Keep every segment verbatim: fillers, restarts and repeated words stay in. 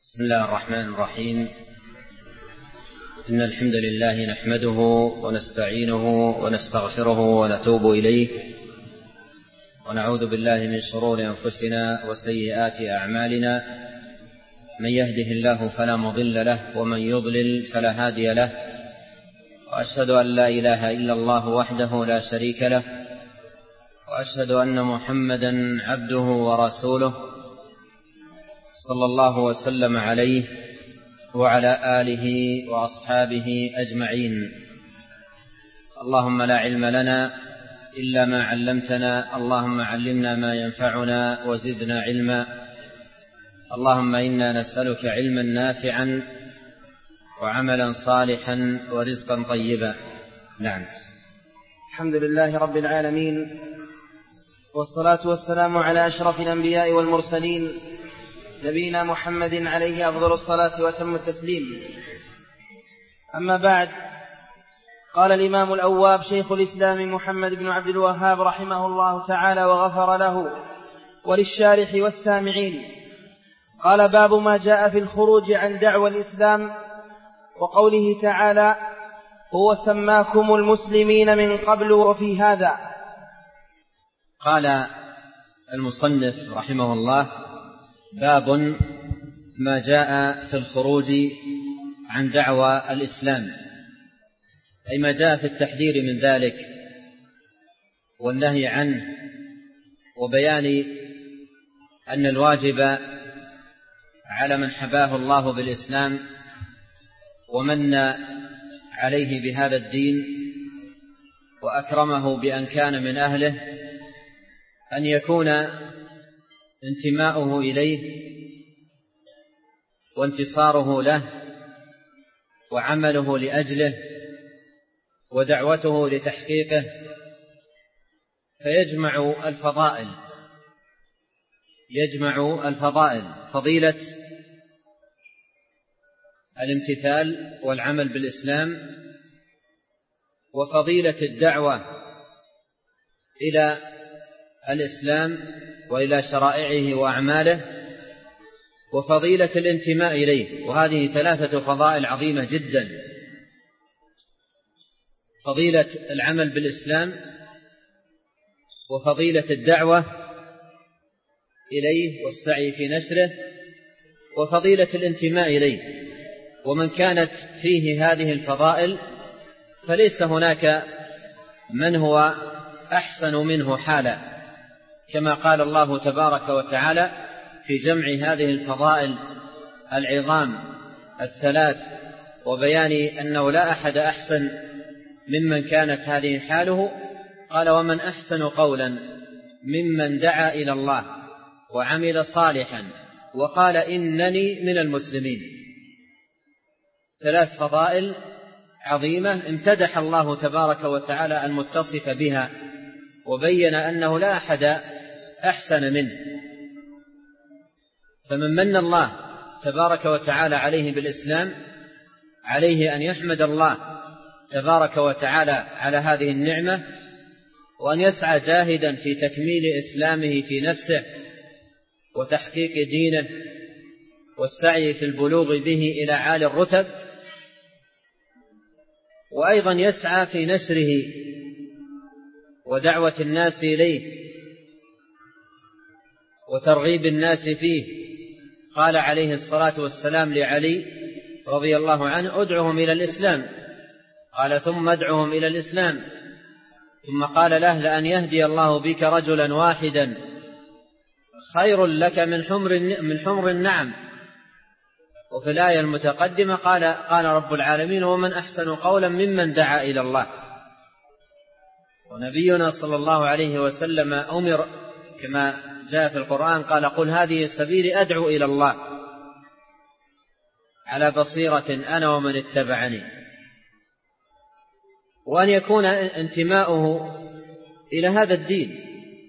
بسم الله الرحمن الرحيم. إن الحمد لله نحمده ونستعينه ونستغفره ونتوب إليه، ونعوذ بالله من شرور أنفسنا وسيئات أعمالنا. من يهده الله فلا مضل له، ومن يضلل فلا هادي له، وأشهد أن لا إله إلا الله وحده لا شريك له، وأشهد أن محمدا عبده ورسوله صلى الله وسلم عليه وعلى آله وأصحابه أجمعين. اللهم لا علم لنا إلا ما علمتنا، اللهم علمنا ما ينفعنا وزدنا علما. اللهم إنا نسألك علما نافعا وعملا صالحا ورزقا طيبا. نعم. الحمد لله رب العالمين، والصلاة والسلام على أشرف الأنبياء والمرسلين، نبينا محمد عليه أفضل الصلاة وتم التسليم. أما بعد، قال الإمام الأواب شيخ الإسلام محمد بن عبد الوهاب رحمه الله تعالى وغفر له وللشارح والسامعين، قال: باب ما جاء في الخروج عن دعوى الإسلام، وقوله تعالى: هو سماكم المسلمين من قبل وفي هذا. قال المصنف رحمه الله: باب ما جاء في الخروج عن دعوى الإسلام، أي ما جاء في التحذير من ذلك والنهي عنه، وبيان أن الواجب على من حباه الله بالإسلام ومن عليه بهذا الدين وأكرمه بأن كان من أهله أن يكون انتماؤه إليه وانتصاره له وعمله لأجله ودعوته لتحقيقه، فيجمع الفضائل يجمع الفضائل فضيلة الامتثال والعمل بالإسلام، وفضيلة الدعوة إلى الإسلام وإلى شرائعه وأعماله، وفضيلة الانتماء إليه. وهذه ثلاثة فضائل عظيمة جدا: فضيلة العمل بالإسلام، وفضيلة الدعوة إليه والسعي في نشره، وفضيلة الانتماء إليه. ومن كانت فيه هذه الفضائل فليس هناك من هو أحسن منه حالا، كما قال الله تبارك وتعالى في جمع هذه الفضائل العظام الثلاث وبيان أنه لا أحد أحسن ممن كانت هذه حاله. قال: ومن أحسن قولا ممن دعا إلى الله وعمل صالحا وقال إنني من المسلمين. ثلاث فضائل عظيمة امتدح الله تبارك وتعالى المتصف بها، وبين أنه لا أحد أحسن منه. فمن من الله تبارك وتعالى عليه بالإسلام عليه أن يحمد الله تبارك وتعالى على هذه النعمة، وأن يسعى جاهدا في تكميل إسلامه في نفسه وتحقيق دينه والسعي في البلوغ به إلى عالي الرتب، وأيضا يسعى في نشره ودعوة الناس إليه وترغيب الناس فيه. قال عليه الصلاة والسلام لعلي رضي الله عنه: ادعهم إلى الإسلام. قال: ثم ادعهم إلى الإسلام. ثم قال له: لأن يهدي الله بك رجلا واحدا خير لك من حمر من حمر النعم. وفي الآية المتقدمة قال قال رب العالمين: ومن أحسن قولا ممن دعا إلى الله. ونبينا صلى الله عليه وسلم أمر كما جاء في القرآن، قال: قل هذه سبيلي أدعو إلى الله على بصيرة أنا ومن اتبعني. وأن يكون انتماؤه إلى هذا الدين.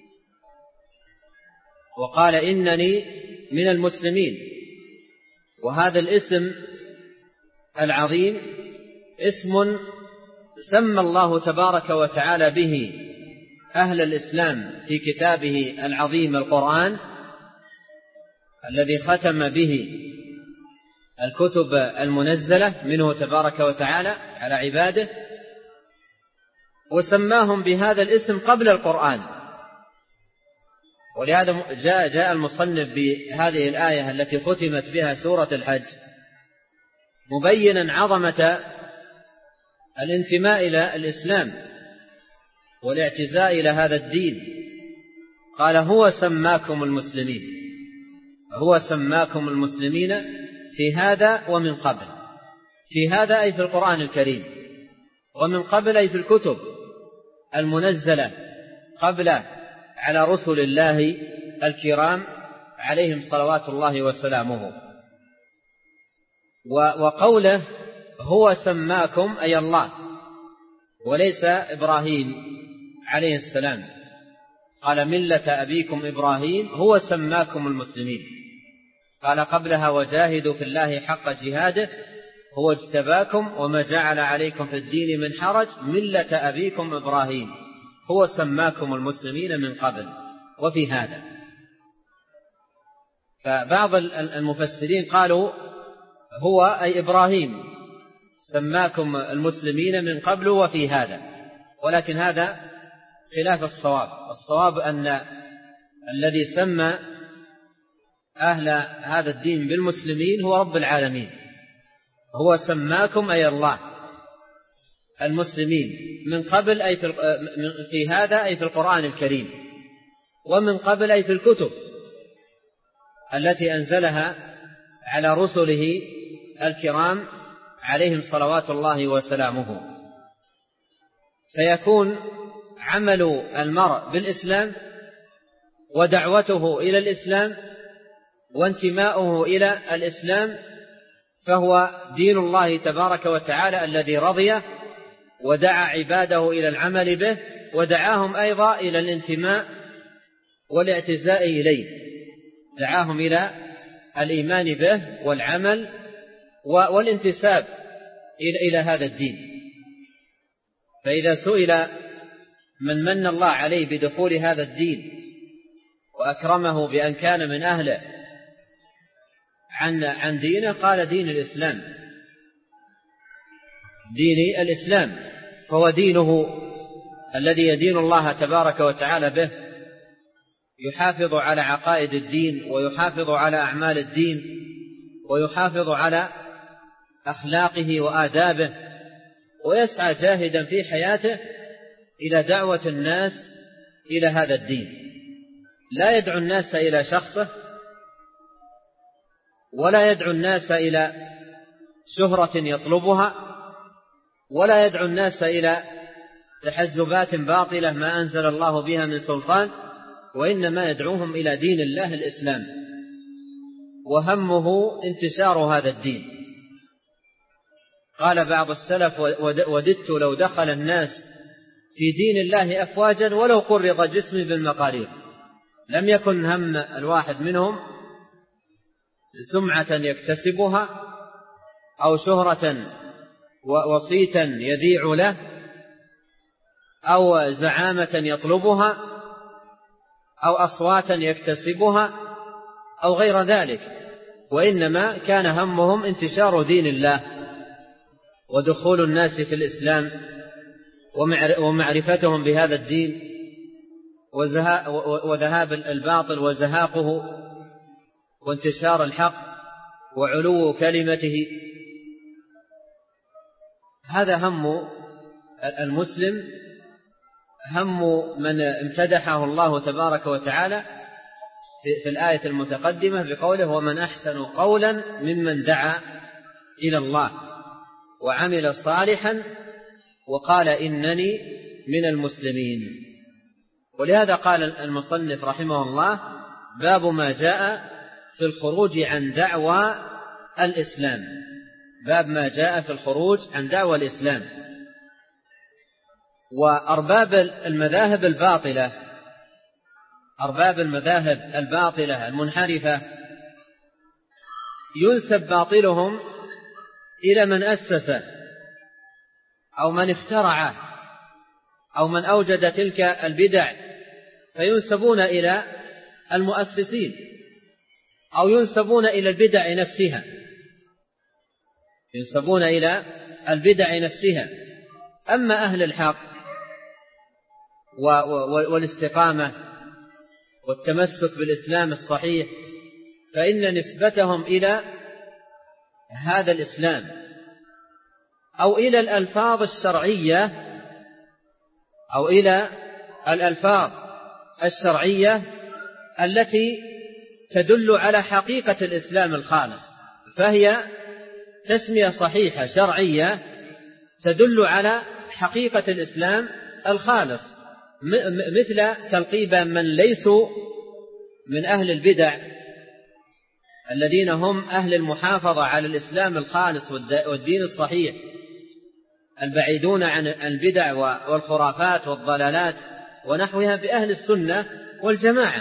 وقال: إنني من المسلمين. وهذا الاسم العظيم اسم سمى الله تبارك وتعالى به أهل الإسلام في كتابه العظيم القرآن، الذي ختم به الكتب المنزلة منه تبارك وتعالى على عباده، وسماهم بهذا الاسم قبل القرآن. ولهذا جاء, جاء المصنف بهذه الآية التي ختمت بها سورة الحج مبينا عظمة الانتماء إلى الإسلام والاعتزاء إلى هذا الدين. قال هو سماكم المسلمين، هو سماكم المسلمين في هذا ومن قبل. في هذا أي في القرآن الكريم، ومن قبل أي في الكتب المنزلة قبل على رسل الله الكرام عليهم صلوات الله وسلامه. وقوله هو سماكم أي الله، وليس إبراهيم عليه السلام. قال ملة أبيكم إبراهيم هو سماكم المسلمين. قال قبلها وجاهدوا في الله حق جهاده هو اجتباكم وما جعل عليكم في الدين من حرج ملة أبيكم إبراهيم هو سماكم المسلمين من قبل وفي هذا. فبعض المفسرين قالوا هو أي إبراهيم سماكم المسلمين من قبل وفي هذا، ولكن هذا خلاف الصواب. الصواب أن الذي سمى أهل هذا الدين بالمسلمين هو رب العالمين. هو سماكم أي الله المسلمين من قبل أي في هذا أي في القرآن الكريم، ومن قبل أي في الكتب التي أنزلها على رسله الكرام عليهم صلوات الله وسلامه. فيكون عمل المرء بالإسلام ودعوته إلى الإسلام وانتماؤه إلى الإسلام فهو دين الله تبارك وتعالى الذي رضيه ودعا عباده إلى العمل به، ودعاهم أيضا إلى الانتماء والاعتزاء إليه، دعاهم إلى الإيمان به والعمل والانتساب إلى هذا الدين. فإذا سئل من من الله عليه بدخول هذا الدين وأكرمه بأن كان من أهله عن عن دينه قال دين الإسلام، دين الإسلام، فهو دينه الذي يدين الله تبارك وتعالى به، يحافظ على عقائد الدين ويحافظ على أعمال الدين ويحافظ على أخلاقه وآدابه، ويسعى جاهدا في حياته إلى دعوة الناس إلى هذا الدين. لا يدعو الناس إلى شخصه، ولا يدعو الناس إلى شهرة يطلبها، ولا يدعو الناس إلى تحزبات باطلة ما أنزل الله بها من سلطان، وإنما يدعوهم إلى دين الله الإسلام، وهمه انتشار هذا الدين. قال بعض السلف وددت لو دخل الناس في دين الله أفواجا ولو قرض جسمي بالمقارير. لم يكن هم الواحد منهم سمعة يكتسبها أو شهرة وصيتا يذيع له أو زعامة يطلبها أو أصواتا يكتسبها أو غير ذلك، وإنما كان همهم انتشار دين الله ودخول الناس في الإسلام ومعرفتهم بهذا الدين وذهاب الباطل وزهاقه وانتشار الحق وعلو كلمته. هذا هم المسلم، هم من امتدحه الله تبارك وتعالى في الآية المتقدمة بقوله ومن أحسن قولا ممن دعا إلى الله وعمل صالحا وقال إنني من المسلمين. ولهذا قال المصنف رحمه الله باب ما جاء في الخروج عن دعوى الإسلام، باب ما جاء في الخروج عن دعوى الإسلام. وأرباب المذاهب الباطلة، أرباب المذاهب الباطلة المنحرفة ينسب باطلهم إلى من أسس أو من اخترع أو من أوجد تلك البدع، فينسبون إلى المؤسسين أو ينسبون إلى البدع نفسها، ينسبون إلى البدع نفسها. أما أهل الحق والاستقامة والتمسك بالإسلام الصحيح فإن نسبتهم إلى هذا الإسلام أو إلى الألفاظ الشرعية أو إلى الألفاظ الشرعية التي تدل على حقيقة الإسلام الخالص، فهي تسمية صحيحة شرعية تدل على حقيقة الإسلام الخالص، مثل تلقيب من ليسوا من أهل البدع الذين هم أهل المحافظة على الإسلام الخالص والدين الصحيح البعيدون عن البدع والخرافات والضلالات ونحوها بأهل السنة والجماعة.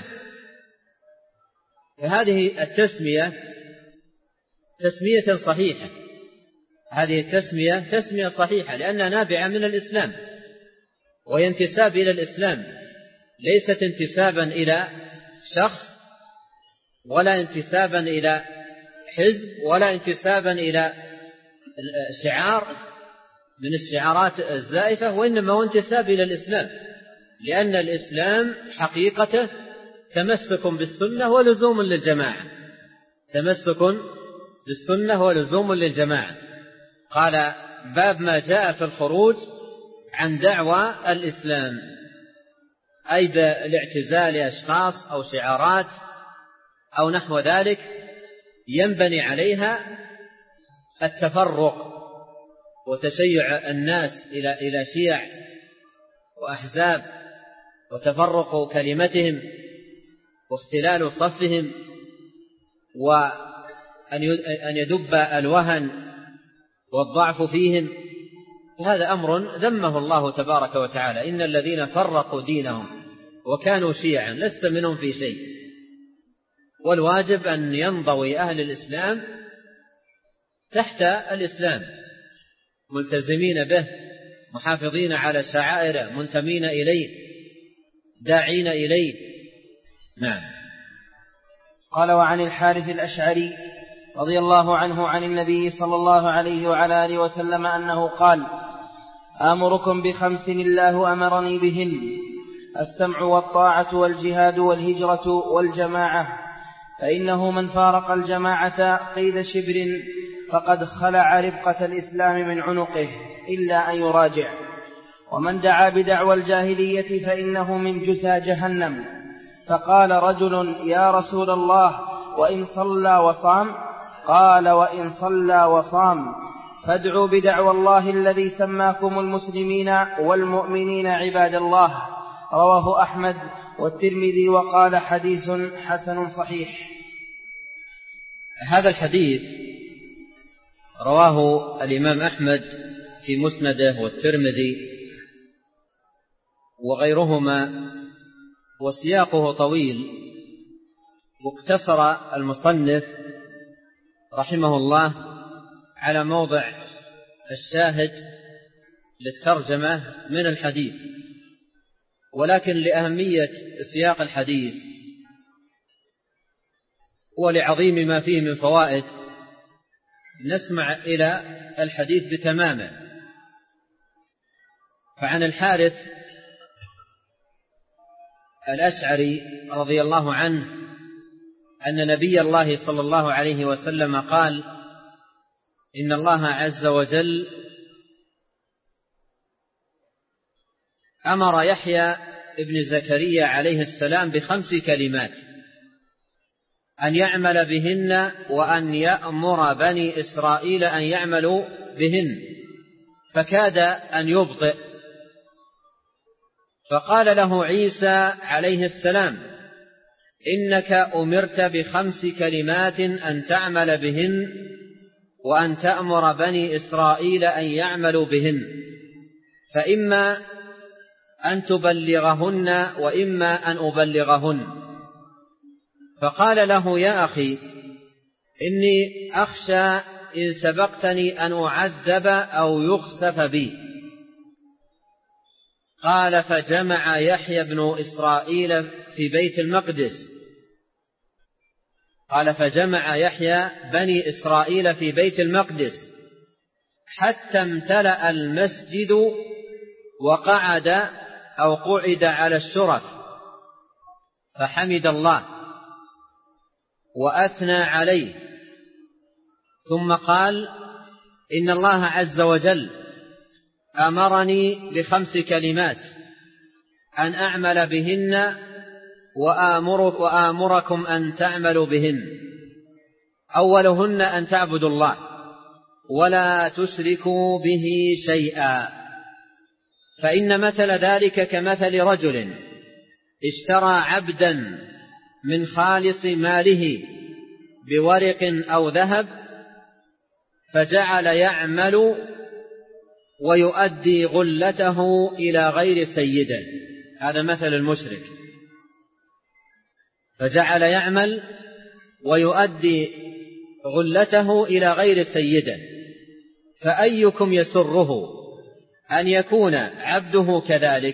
فهذه التسمية تسمية صحيحة، هذه التسمية تسمية صحيحة لأنها نابعة من الإسلام وهي انتساب إلى الإسلام، ليست انتسابا إلى شخص ولا انتسابا إلى حزب ولا انتسابا إلى شعار من الشعارات الزائفة، وإنما هو انتساب إلى الإسلام، لأن الإسلام حقيقته تمسك بالسنة ولزوم للجماعة، تمسك بالسنة ولزوم للجماعة. قال باب ما جاء في الخروج عن دعوى الإسلام، أي بالاعتزال أشخاص أو شعارات أو نحو ذلك ينبني عليها التفرق وتشيع الناس إلى إلى شيع وأحزاب وتفرق كلمتهم واختلال صفهم وأن يدب الوهن والضعف فيهم. هذا أمر ذمه الله تبارك وتعالى: إن الذين فرقوا دينهم وكانوا شيعا لست منهم في شيء. والواجب أن ينضوي أهل الإسلام تحت الإسلام ملتزمين به محافظين على شعائره منتمين إليه داعين إليه. نعم. قال وعن الحارث الأشعري رضي الله عنه عن النبي صلى الله عليه وعلى آله وسلم أنه قال: آمركم بخمس الله أمرني بهن: السمع والطاعة والجهاد والهجرة والجماعة، فإنه من فارق الجماعة قيد شبر فقد خلع ربقة الإسلام من عنقه إلا أن يراجع، ومن دعا بدعوى الجاهلية فإنه من جثى جهنم. فقال رجل: يا رسول الله، وإن صلى وصام؟ قال: وإن صلى وصام فادعوا بدعوى الله الذي سماكم المسلمين والمؤمنين عباد الله. رواه أحمد والترمذي وقال: حديث حسن صحيح. هذا الحديث رواه الإمام أحمد في مسنده والترمذي وغيرهما، وسياقه طويل، واقتصر المصنف رحمه الله على موضع الشاهد للترجمة من الحديث. ولكن لأهمية سياق الحديث ولعظيم ما فيه من فوائد نسمع إلى الحديث بتمامه. فعن الحارث الأشعري رضي الله عنه أن نبي الله صلى الله عليه وسلم قال: إن الله عز وجل أمر يحيى ابن زكريا عليه السلام بخمس كلمات أن يعمل بهن وأن يأمر بني إسرائيل أن يعملوا بهن، فكاد أن يبطئ، فقال له عيسى عليه السلام: إنك أمرت بخمس كلمات أن تعمل بهن وأن تأمر بني إسرائيل أن يعملوا بهن، فإما أن تبلغهن وإما أن أبلغهن. فقال له: يا أخي، إني أخشى إن سبقتني أن أعذب أو يخسف بي. قال: فجمع يحيى بن إسرائيل في بيت المقدس قال فجمع يحيى بني إسرائيل في بيت المقدس حتى امتلأ المسجد وقعد أو قعد على الشرف فحمد الله وأثنى عليه، ثم قال: إن الله عز وجل أمرني بخمس كلمات أن أعمل بهن وآمر وآمركم أن تعملوا بهن. أولهن أن تعبدوا الله ولا تشركوا به شيئا، فإن مثل ذلك كمثل رجل اشترى عبدا من خالص ماله بورق أو ذهب فجعل يعمل ويؤدي غلته إلى غير سيده. هذا مثل المشرك، فجعل يعمل ويؤدي غلته إلى غير سيده. فأيكم يسره أن يكون عبده كذلك؟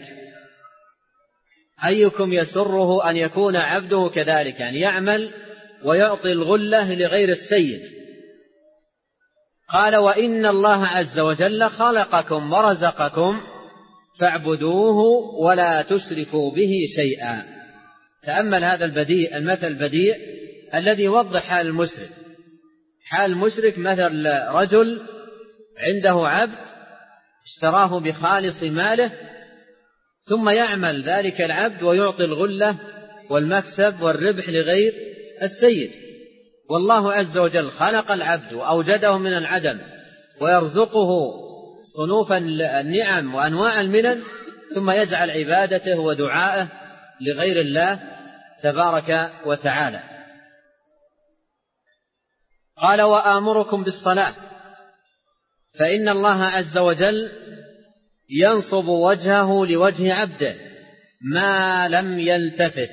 أيكم يسره أن يكون عبده كذلك، يعني يعمل ويعطي الغلة لغير السيد؟ قال: وإن الله عز وجل خلقكم ورزقكم فاعبدوه ولا تشركوا به شيئا. تأمل هذا البديع المثل البديع الذي يوضح حال المشرك. حال المشرك مثل رجل عنده عبد اشتراه بخالص ماله، ثم يعمل ذلك العبد ويعطي الغلة والمكسب والربح لغير السيد. والله عز وجل خلق العبد وأوجده من العدم ويرزقه صنوف النعم وأنواع المنن، ثم يجعل عبادته ودعائه لغير الله تبارك وتعالى. قال: وآمركم بالصلاة، فإن الله عز وجل ينصب وجهه لوجه عبده ما لم يلتفت،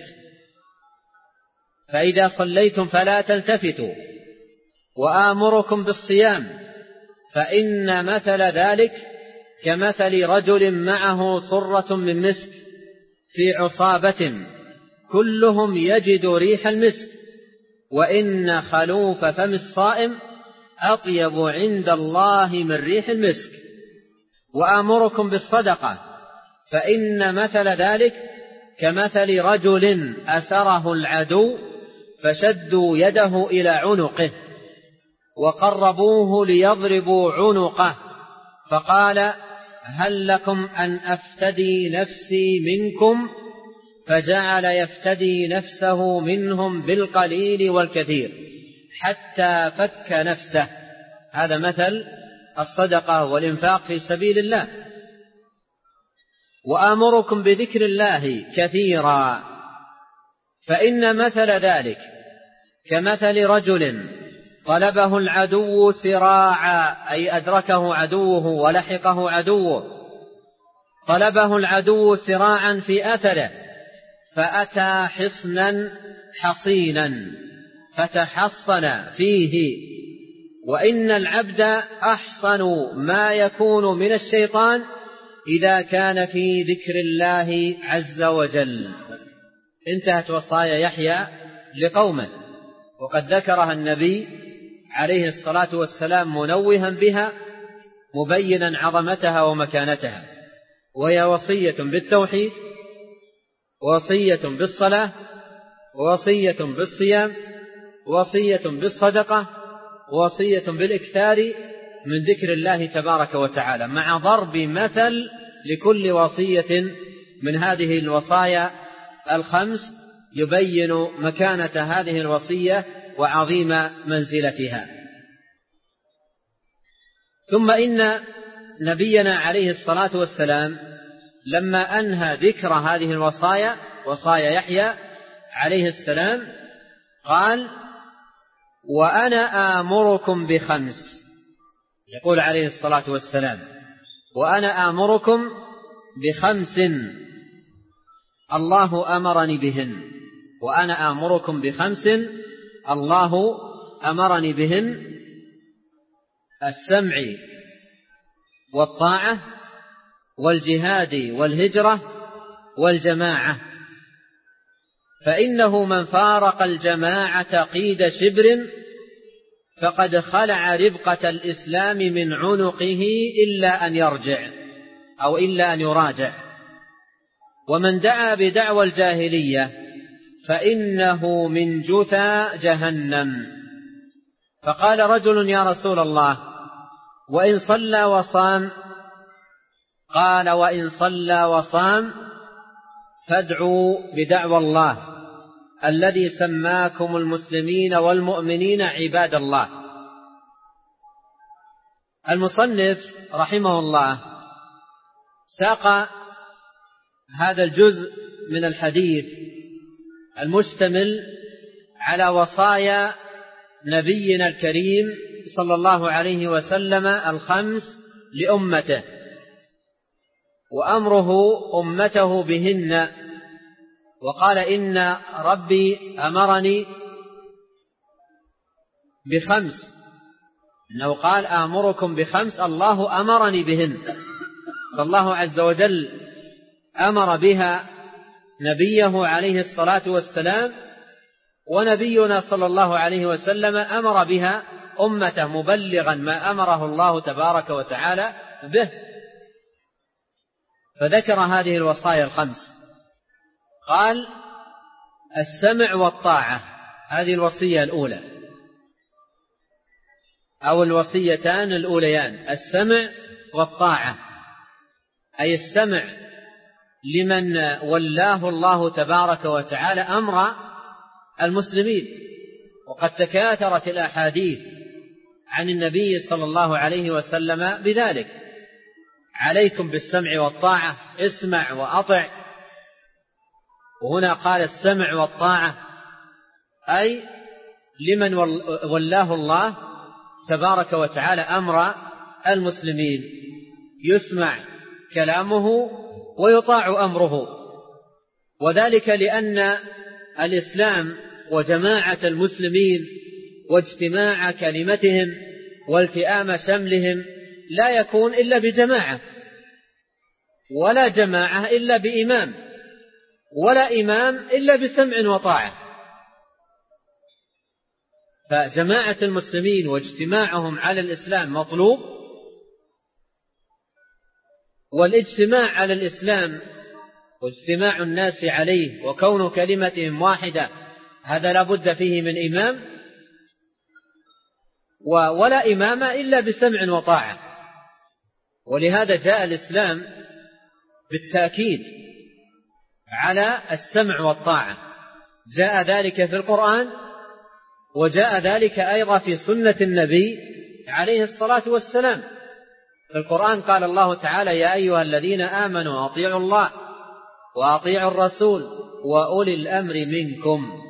فإذا صليتم فلا تلتفتوا. وآمركم بالصيام، فإن مثل ذلك كمثل رجل معه صرة من مسك في عصابة كلهم يجد ريح المسك، وإن خلوف فم الصائم أطيب عند الله من ريح المسك. وآمركم بالصدقة، فإن مثل ذلك كمثل رجل أسره العدو فشدوا يده إلى عنقه وقربوه ليضربوا عنقه، فقال: هل لكم أن أفتدي نفسي منكم؟ فجعل يفتدي نفسه منهم بالقليل والكثير حتى فك نفسه. هذا مثل الصدقة والإنفاق في سبيل الله. وآمركم بذكر الله كثيرا، فإن مثل ذلك كمثل رجل طلبه العدو سراعا، أي أدركه عدوه ولحقه عدوه، طلبه العدو سراعا في أثره، فأتى حصنا حصينا فتحصن فيه. وإن العبد أحصن ما يكون من الشيطان إذا كان في ذكر الله عز وجل. انتهت وصايا يحيى لقومه، وقد ذكرها النبي عليه الصلاة والسلام منوها بها مبينا عظمتها ومكانتها، وهي وصية بالتوحيد، وصية بالصلاة، وصية بالصيام، وصية بالصدقة، وصية بالإكثار من ذكر الله تبارك وتعالى، مع ضرب مثل لكل وصية من هذه الوصايا الخمس يبين مكانة هذه الوصية وعظيم منزلتها. ثم إن نبينا عليه الصلاة والسلام لما أنهى ذكر هذه الوصايا وصايا يحيى عليه السلام قال: وأنا آمركم بخمس. يقول عليه الصلاة والسلام: وأنا آمركم بخمس الله أمرني بهن. وأنا آمركم بخمس الله أمرني بهن: السمع والطاعة والجهاد والهجرة والجماعة، فإنه من فارق الجماعة قيد شبر فقد خلع ربقة الإسلام من عنقه إلا أن يرجع أو إلا أن يراجع. ومن دعا بدعوى الجاهلية فإنه من جثى جهنم. فقال رجل: يا رسول الله، وإن صلى وصام؟ قال: وإن صلى وصام فادعوا بدعوى الله الذي سماكم المسلمين والمؤمنين عباد الله. المصنف رحمه الله ساق هذا الجزء من الحديث المشتمل على وصايا نبينا الكريم صلى الله عليه وسلم الخمس لأمته، وأمره أمته بهن. وقال: إن ربي أمرني بخمس، إنه قال: آمركم بخمس، الله أمرني بهن. فالله عز وجل أمر بها نبيه عليه الصلاة والسلام، ونبينا صلى الله عليه وسلم أمر بها أمته مبلغا ما أمره الله تبارك وتعالى به. فذكر هذه الوصايا الخمس، قال: السمع والطاعة، هذه الوصية الأولى أو الوصيتان الأوليان، السمع والطاعة، أي السمع لمن ولاه الله تبارك وتعالى أمر المسلمين. وقد تكاثرت الأحاديث عن النبي صلى الله عليه وسلم بذلك: عليكم بالسمع والطاعة، اسمع وأطع. وهنا قال السمع والطاعة أي لمن ولاه الله تبارك وتعالى أمر المسلمين، يسمع كلامه ويطاع أمره. وذلك لأن الإسلام وجماعة المسلمين واجتماع كلمتهم والتئام شملهم لا يكون إلا بجماعة، ولا جماعة إلا بإمام، ولا إمام إلا بسمع وطاعة. فجماعة المسلمين واجتماعهم على الإسلام مطلوب، والاجتماع على الإسلام واجتماع الناس عليه وكون كلمتهم واحدة هذا لا بد فيه من إمام، ولا إمام إلا بسمع وطاعة. ولهذا جاء الإسلام بالتأكيد على السمع والطاعة، جاء ذلك في القرآن، وجاء ذلك أيضا في سنة النبي عليه الصلاة والسلام. في القرآن قال الله تعالى: يا أيها الذين آمنوا أطيعوا الله وأطيعوا الرسول وأولي الأمر منكم.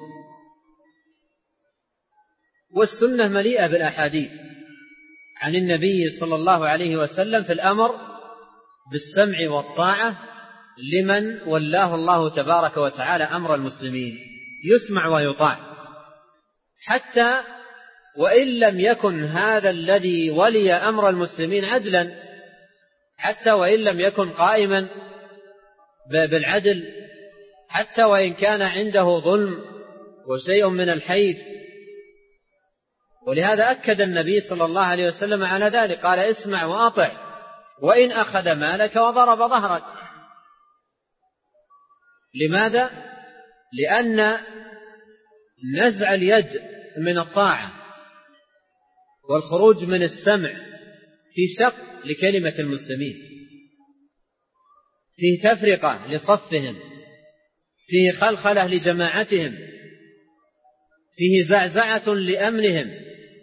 والسنة مليئة بالأحاديث عن النبي صلى الله عليه وسلم في الأمر بالسمع والطاعة لمن ولاه الله تبارك وتعالى أمر المسلمين، يسمع ويطاع، حتى وإن لم يكن هذا الذي ولي أمر المسلمين عدلا، حتى وإن لم يكن قائما بالعدل، حتى وإن كان عنده ظلم وشيء من الحيف. ولهذا أكد النبي صلى الله عليه وسلم على ذلك، قال: اسمع وأطع وإن أخذ مالك وضرب ظهرك. لماذا؟ لأن نزع اليد من الطاعة والخروج من السمع في شق لكلمة المسلمين، فيه تفرقة لصفهم، فيه خلخلة لجماعتهم، فيه زعزعة لأمنهم،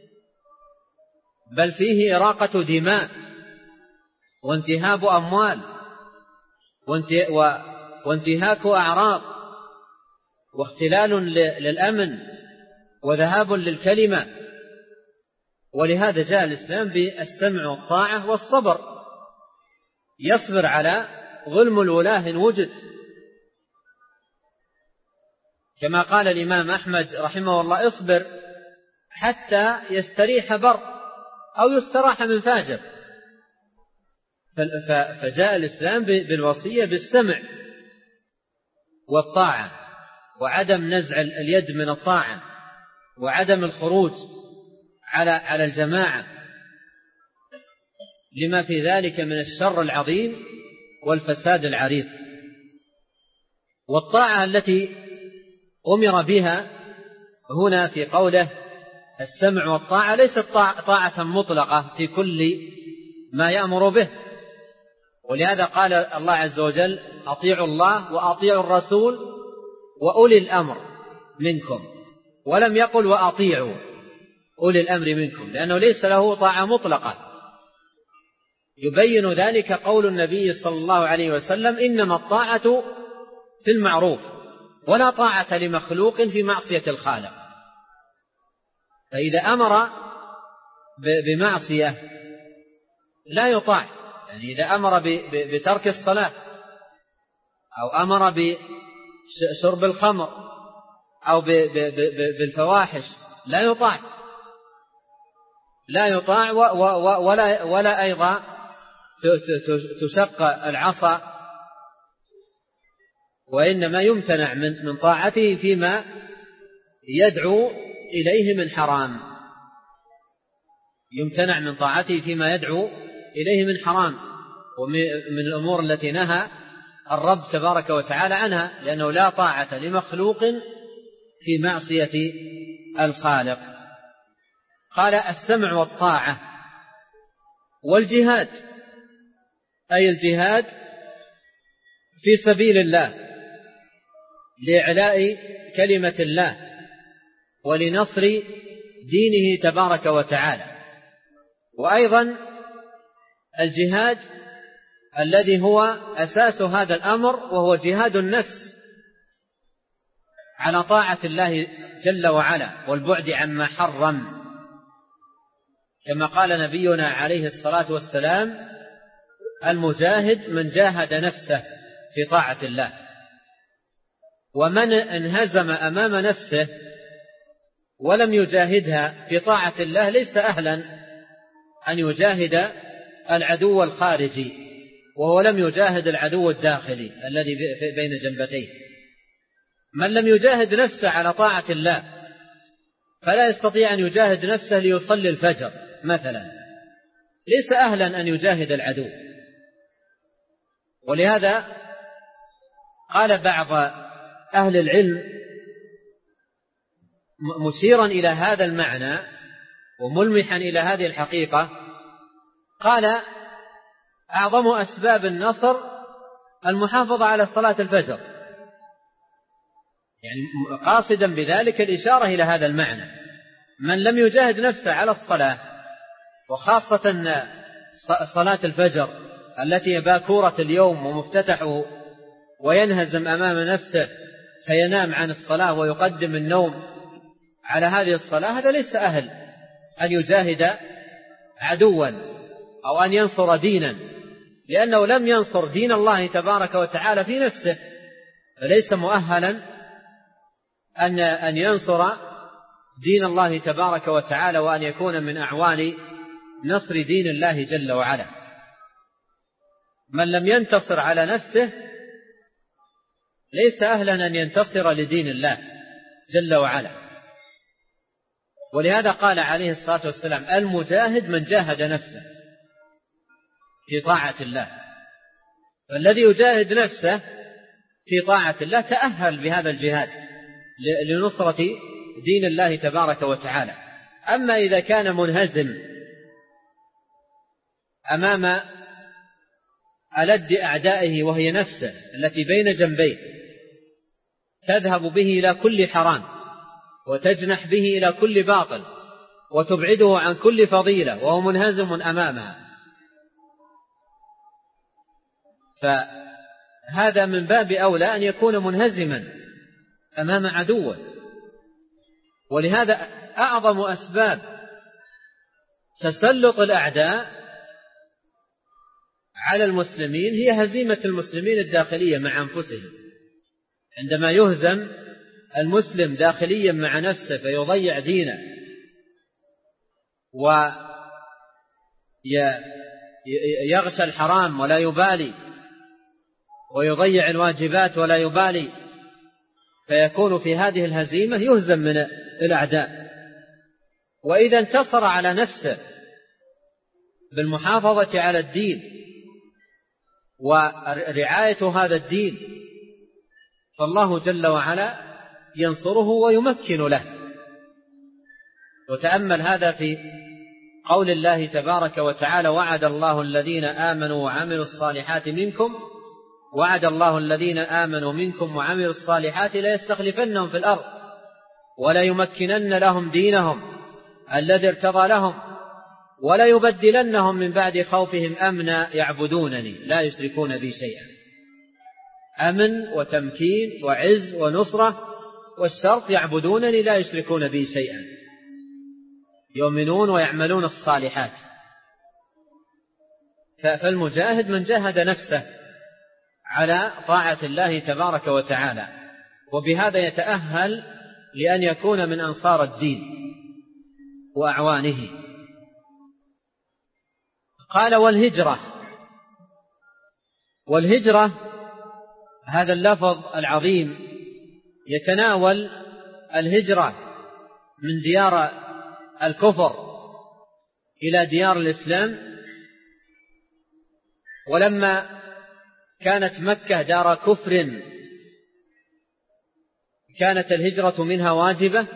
بل فيه إراقة دماء وانتهاب أموال وانتهاك أعراض واختلال للأمن وذهاب للكلمة. ولهذا جاء الإسلام بالسمع والطاعة والصبر، يصبر على ظلم الولاة إن وجد، كما قال الإمام أحمد رحمه الله: اصبر حتى يستريح بر أو يستراح من فاجر. فجاء الإسلام بالوصية بالسمع والطاعة، وعدم نزع اليد من الطاعة، وعدم الخروج على على الجماعة لما في ذلك من الشر العظيم والفساد العريض. والطاعة التي أمر بها هنا في قوله السمع والطاعة ليست طاعة مطلقة في كل ما يأمر به، ولهذا قال الله عز وجل أطيعوا الله وأطيعوا الرسول وأولي الأمر منكم، ولم يقل وأطيعوا أولي الأمر منكم، لأنه ليس له طاعة مطلقة. يبين ذلك قول النبي صلى الله عليه وسلم إنما الطاعة في المعروف ولا طاعة لمخلوق في معصية الخالق. فإذا أمر بمعصية لا يطاع، يعني إذا أمر بترك الصلاة أو أمر بشرب الخمر أو بالفواحش لا يطاع لا يطاع ولا ولا أيضا تشق العصا، وإنما يمتنع من من طاعته فيما يدعو إليه من حرام، يمتنع من طاعته فيما يدعو إليه من حرام ومن الأمور التي نهى الرب تبارك وتعالى عنها، لأنه لا طاعة لمخلوق في معصية الخالق. قال السمع والطاعة والجهاد، أي الجهاد في سبيل الله لإعلاء كلمة الله ولنصر دينه تبارك وتعالى. وأيضا الجهاد الذي هو أساس هذا الأمر وهو جهاد النفس على طاعة الله جل وعلا والبعد عما حرم، كما قال نبينا عليه الصلاة والسلام المجاهد من جاهد نفسه في طاعة الله، ومن انهزم أمام نفسه ولم يجاهدها في طاعة الله ليس أهلا أن يجاهد العدو الخارجي، وهو لم يجاهد العدو الداخلي الذي بين جنبتيه. من لم يجاهد نفسه على طاعة الله فلا يستطيع أن يجاهد نفسه ليصلي الفجر مثلا، ليس أهلا أن يجاهد العدو. ولهذا قال بعض أهل العلم مشيرا إلى هذا المعنى وملمحا إلى هذه الحقيقة، قال أعظم أسباب النصر المحافظة على صلاة الفجر، يعني قاصدا بذلك الإشارة إلى هذا المعنى. من لم يجاهد نفسه على الصلاة، وخاصة صلاة الفجر التي باكورة اليوم ومفتتحه، وينهزم أمام نفسه فينام عن الصلاة ويقدم النوم على هذه الصلاة، هذا ليس أهل أن يجاهد عدوا أو أن ينصر دينا، لأنه لم ينصر دين الله تبارك وتعالى في نفسه، فليس مؤهلا أن أن ينصر دين الله تبارك وتعالى وأن يكون من أعوان نصر دين الله جل وعلا. من لم ينتصر على نفسه ليس أهلا أن ينتصر لدين الله جل وعلا. ولهذا قال عليه الصلاة والسلام المجاهد من جاهد نفسه في طاعة الله، فالذي يجاهد نفسه في طاعة الله تأهل بهذا الجهاد لنصرة دين الله تبارك وتعالى. أما إذا كان منهزم أمام ألد أعدائه وهي نفسه التي بين جنبيه، تذهب به إلى كل حرام وتجنح به إلى كل باطل وتبعده عن كل فضيلة وهو منهزم أمامها، فهذا من باب أولى أن يكون منهزما أمام عدوه. ولهذا أعظم أسباب تسلط الأعداء على المسلمين هي هزيمة المسلمين الداخلية مع أنفسهم. عندما يهزم المسلم داخليا مع نفسه فيضيع دينه ويغشى الحرام ولا يبالي ويضيع الواجبات ولا يبالي، فيكون في هذه الهزيمة يهزم من الأعداء. وإذا انتصر على نفسه بالمحافظة على الدين ورعاية هذا الدين فالله جل وعلا ينصره ويمكن له. وتأمل هذا في قول الله تبارك وتعالى: وعد الله الذين آمنوا وعملوا الصالحات منكم وعد الله الذين آمنوا منكم وعملوا الصالحات ليستخلفنهم في الأرض ولا يمكنن لهم دينهم الذي ارتضى لهم ولا يبدلنهم من بعد خوفهم أمنا يعبدونني لا يشركون بي شيئا. أمن وتمكين وعز ونصرة، والشرط يعبدونني لا يشركون بي شيئا، يؤمنون ويعملون الصالحات. فالمجاهد من جاهد نفسه على طاعة الله تبارك وتعالى، وبهذا يتأهل لأن يكون من أنصار الدين وأعوانه. قال: والهجرة. والهجرة هذا اللفظ العظيم يتناول الهجرة من ديار الكفر إلى ديار الإسلام. ولما كانت مكة دار كفر كانت الهجرة منها واجبة،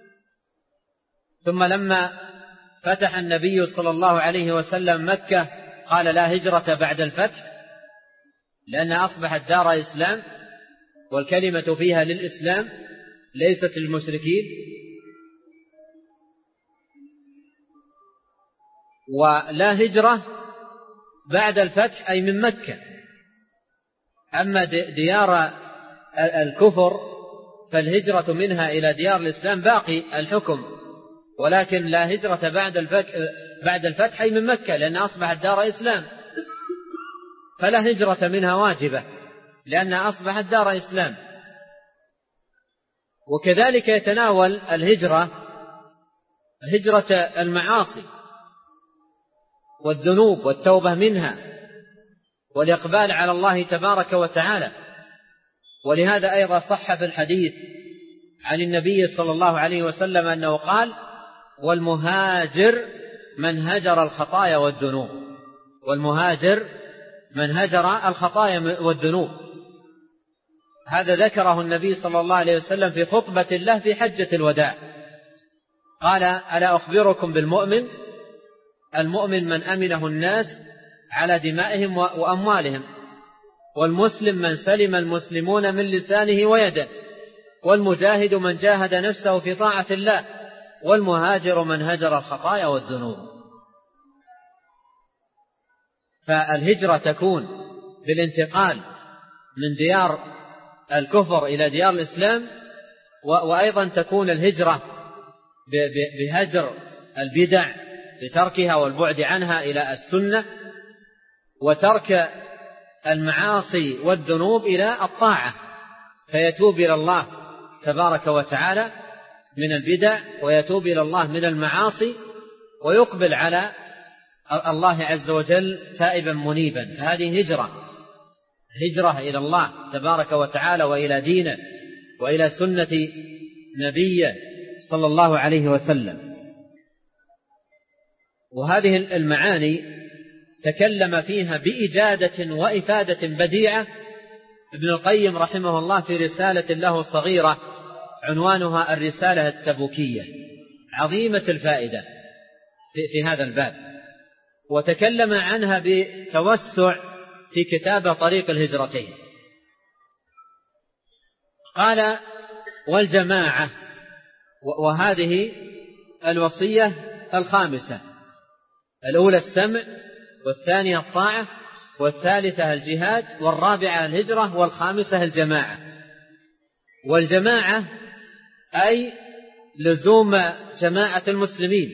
ثم لما فتح النبي صلى الله عليه وسلم مكة قال: لا هجرة بعد الفتح، لأنها أصبحت دار إسلام والكلمة فيها للإسلام ليست للمشركين. ولا هجرة بعد الفتح أي من مكة. أما ديار الكفر فالهجرة منها إلى ديار الإسلام باقي الحكم، ولكن لا هجرة بعد الفتح بعد الفتح أي من مكة، لأنها أصبحت دار إسلام، فلا هجرة منها واجبة لأنها أصبحت دار إسلام. وكذلك يتناول الهجرة هجرة المعاصي والذنوب والتوبة منها والإقبال على الله تبارك وتعالى. ولهذا أيضا صح في الحديث عن النبي صلى الله عليه وسلم أنه قال: والمهاجر من هجر الخطايا والذنوب. والمهاجر من هجر الخطايا والذنوب. هذا ذكره النبي صلى الله عليه وسلم في خطبة له في حجة الوداع، قال: ألا أخبركم بالمؤمن؟ المؤمن من أمنه الناس على دمائهم وأموالهم، والمسلم من سلم المسلمون من لسانه ويده، والمجاهد من جاهد نفسه في طاعة الله، والمهاجر من هجر الخطايا والذنوب. فالهجرة تكون بالانتقال من ديار الكفر إلى ديار الإسلام، وأيضا تكون الهجرة بهجر البدع بتركها والبعد عنها إلى السنة، وترك المعاصي والذنوب إلى الطاعة، فيتوب إلى الله تبارك وتعالى من البدع ويتوب إلى الله من المعاصي ويقبل على الله عز وجل تائبا منيبا. فهذه هجرة هجرة إلى الله تبارك وتعالى وإلى دينه وإلى سنة نبيه صلى الله عليه وسلم. وهذه المعاني تكلم فيها بإجادة وإفادة بديعة ابن القيم رحمه الله في رسالة له صغيرة عنوانها الرسالة التبوكية، عظيمة الفائدة في, في هذا الباب، وتكلم عنها بتوسع في كتاب طريق الهجرتين. قال: والجماعة. وهذه الوصية الخامسة: الأولى السمع، والثانية الطاعة، والثالثة الجهاد، والرابعة الهجرة، والخامسة الجماعة. والجماعة أي لزوم جماعة المسلمين.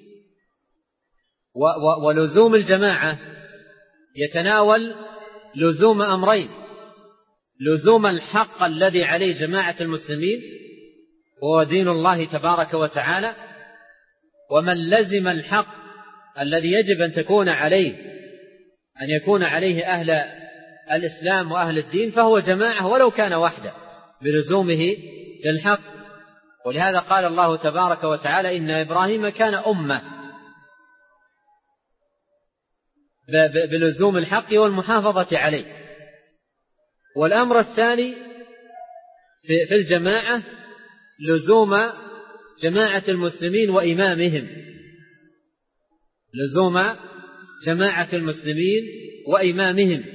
ولزوم الجماعة يتناول لزوم أمرين: لزوم الحق الذي عليه جماعة المسلمين وهو دين الله تبارك وتعالى، ومن لزم الحق الذي يجب أن تكون عليه أن يكون عليه أهل الإسلام وأهل الدين فهو جماعة ولو كان وحده بلزومه للحق. ولهذا قال الله تبارك وتعالى إن إبراهيم كان أمة بلزوم الحق والمحافظة عليه. والأمر الثاني في الجماعة لزوم جماعة المسلمين وإمامهم، لزوم جماعة المسلمين وإمامهم.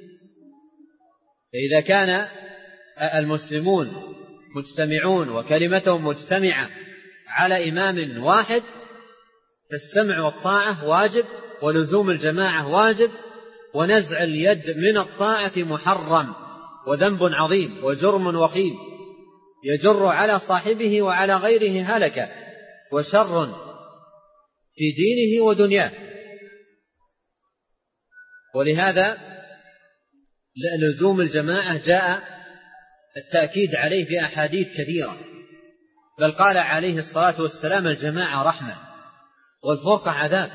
فإذا كان المسلمون مجتمعون وكلمتهم مجتمعة على إمام واحد فالسمع والطاعة واجب، ولزوم الجماعة واجب، ونزع اليد من الطاعة محرم وذنب عظيم وجرم وخيم يجر على صاحبه وعلى غيره هلكة وشر في دينه ودنياه. ولهذا لزوم الجماعة جاء التأكيد عليه في أحاديث كثيرة، بل قال عليه الصلاة والسلام الجماعة رحمة والفرقة عذاب.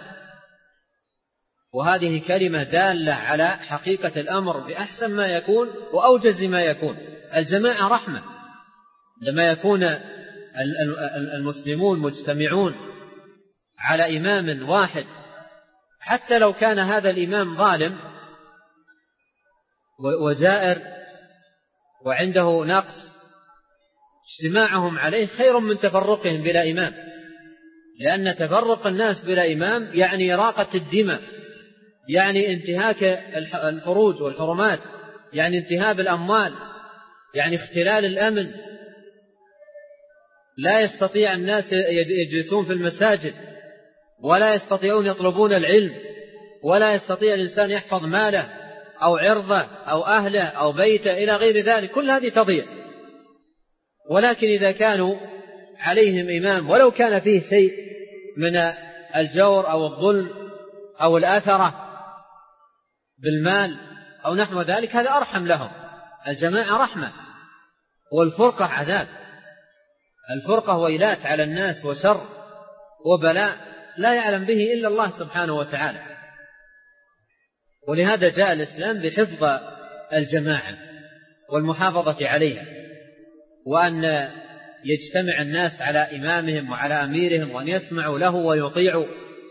وهذه كلمة دالة على حقيقة الأمر بأحسن ما يكون وأوجز ما يكون. الجماعة رحمة، لما يكون المسلمون مجتمعون على إمام واحد حتى لو كان هذا الإمام ظالم وجائر وعنده نقص، اجتماعهم عليه خير من تفرقهم بلا إمام، لأن تفرق الناس بلا إمام يعني إراقة الدماء، يعني انتهاك الفروج والحرمات، يعني انتهاب الأموال، يعني اختلال الأمن. لا يستطيع الناس يجلسون في المساجد، ولا يستطيعون يطلبون العلم، ولا يستطيع الإنسان يحفظ ماله أو عرضه أو أهله أو بيته إلى غير ذلك، كل هذه تضيع. ولكن إذا كانوا عليهم إمام ولو كان فيه شيء من الجور أو الظلم أو الأثرة بالمال أو نحو ذلك، هذا أرحم لهم. الجماعة رحمة والفرقة عذاب. الفرقة ويلات على الناس وشر وبلاء لا يعلم به إلا الله سبحانه وتعالى. ولهذا جاء الإسلام بحفظ الجماعة والمحافظة عليها، وأن يجتمع الناس على إمامهم وعلى أميرهم، وأن يسمعوا له ويطيعوا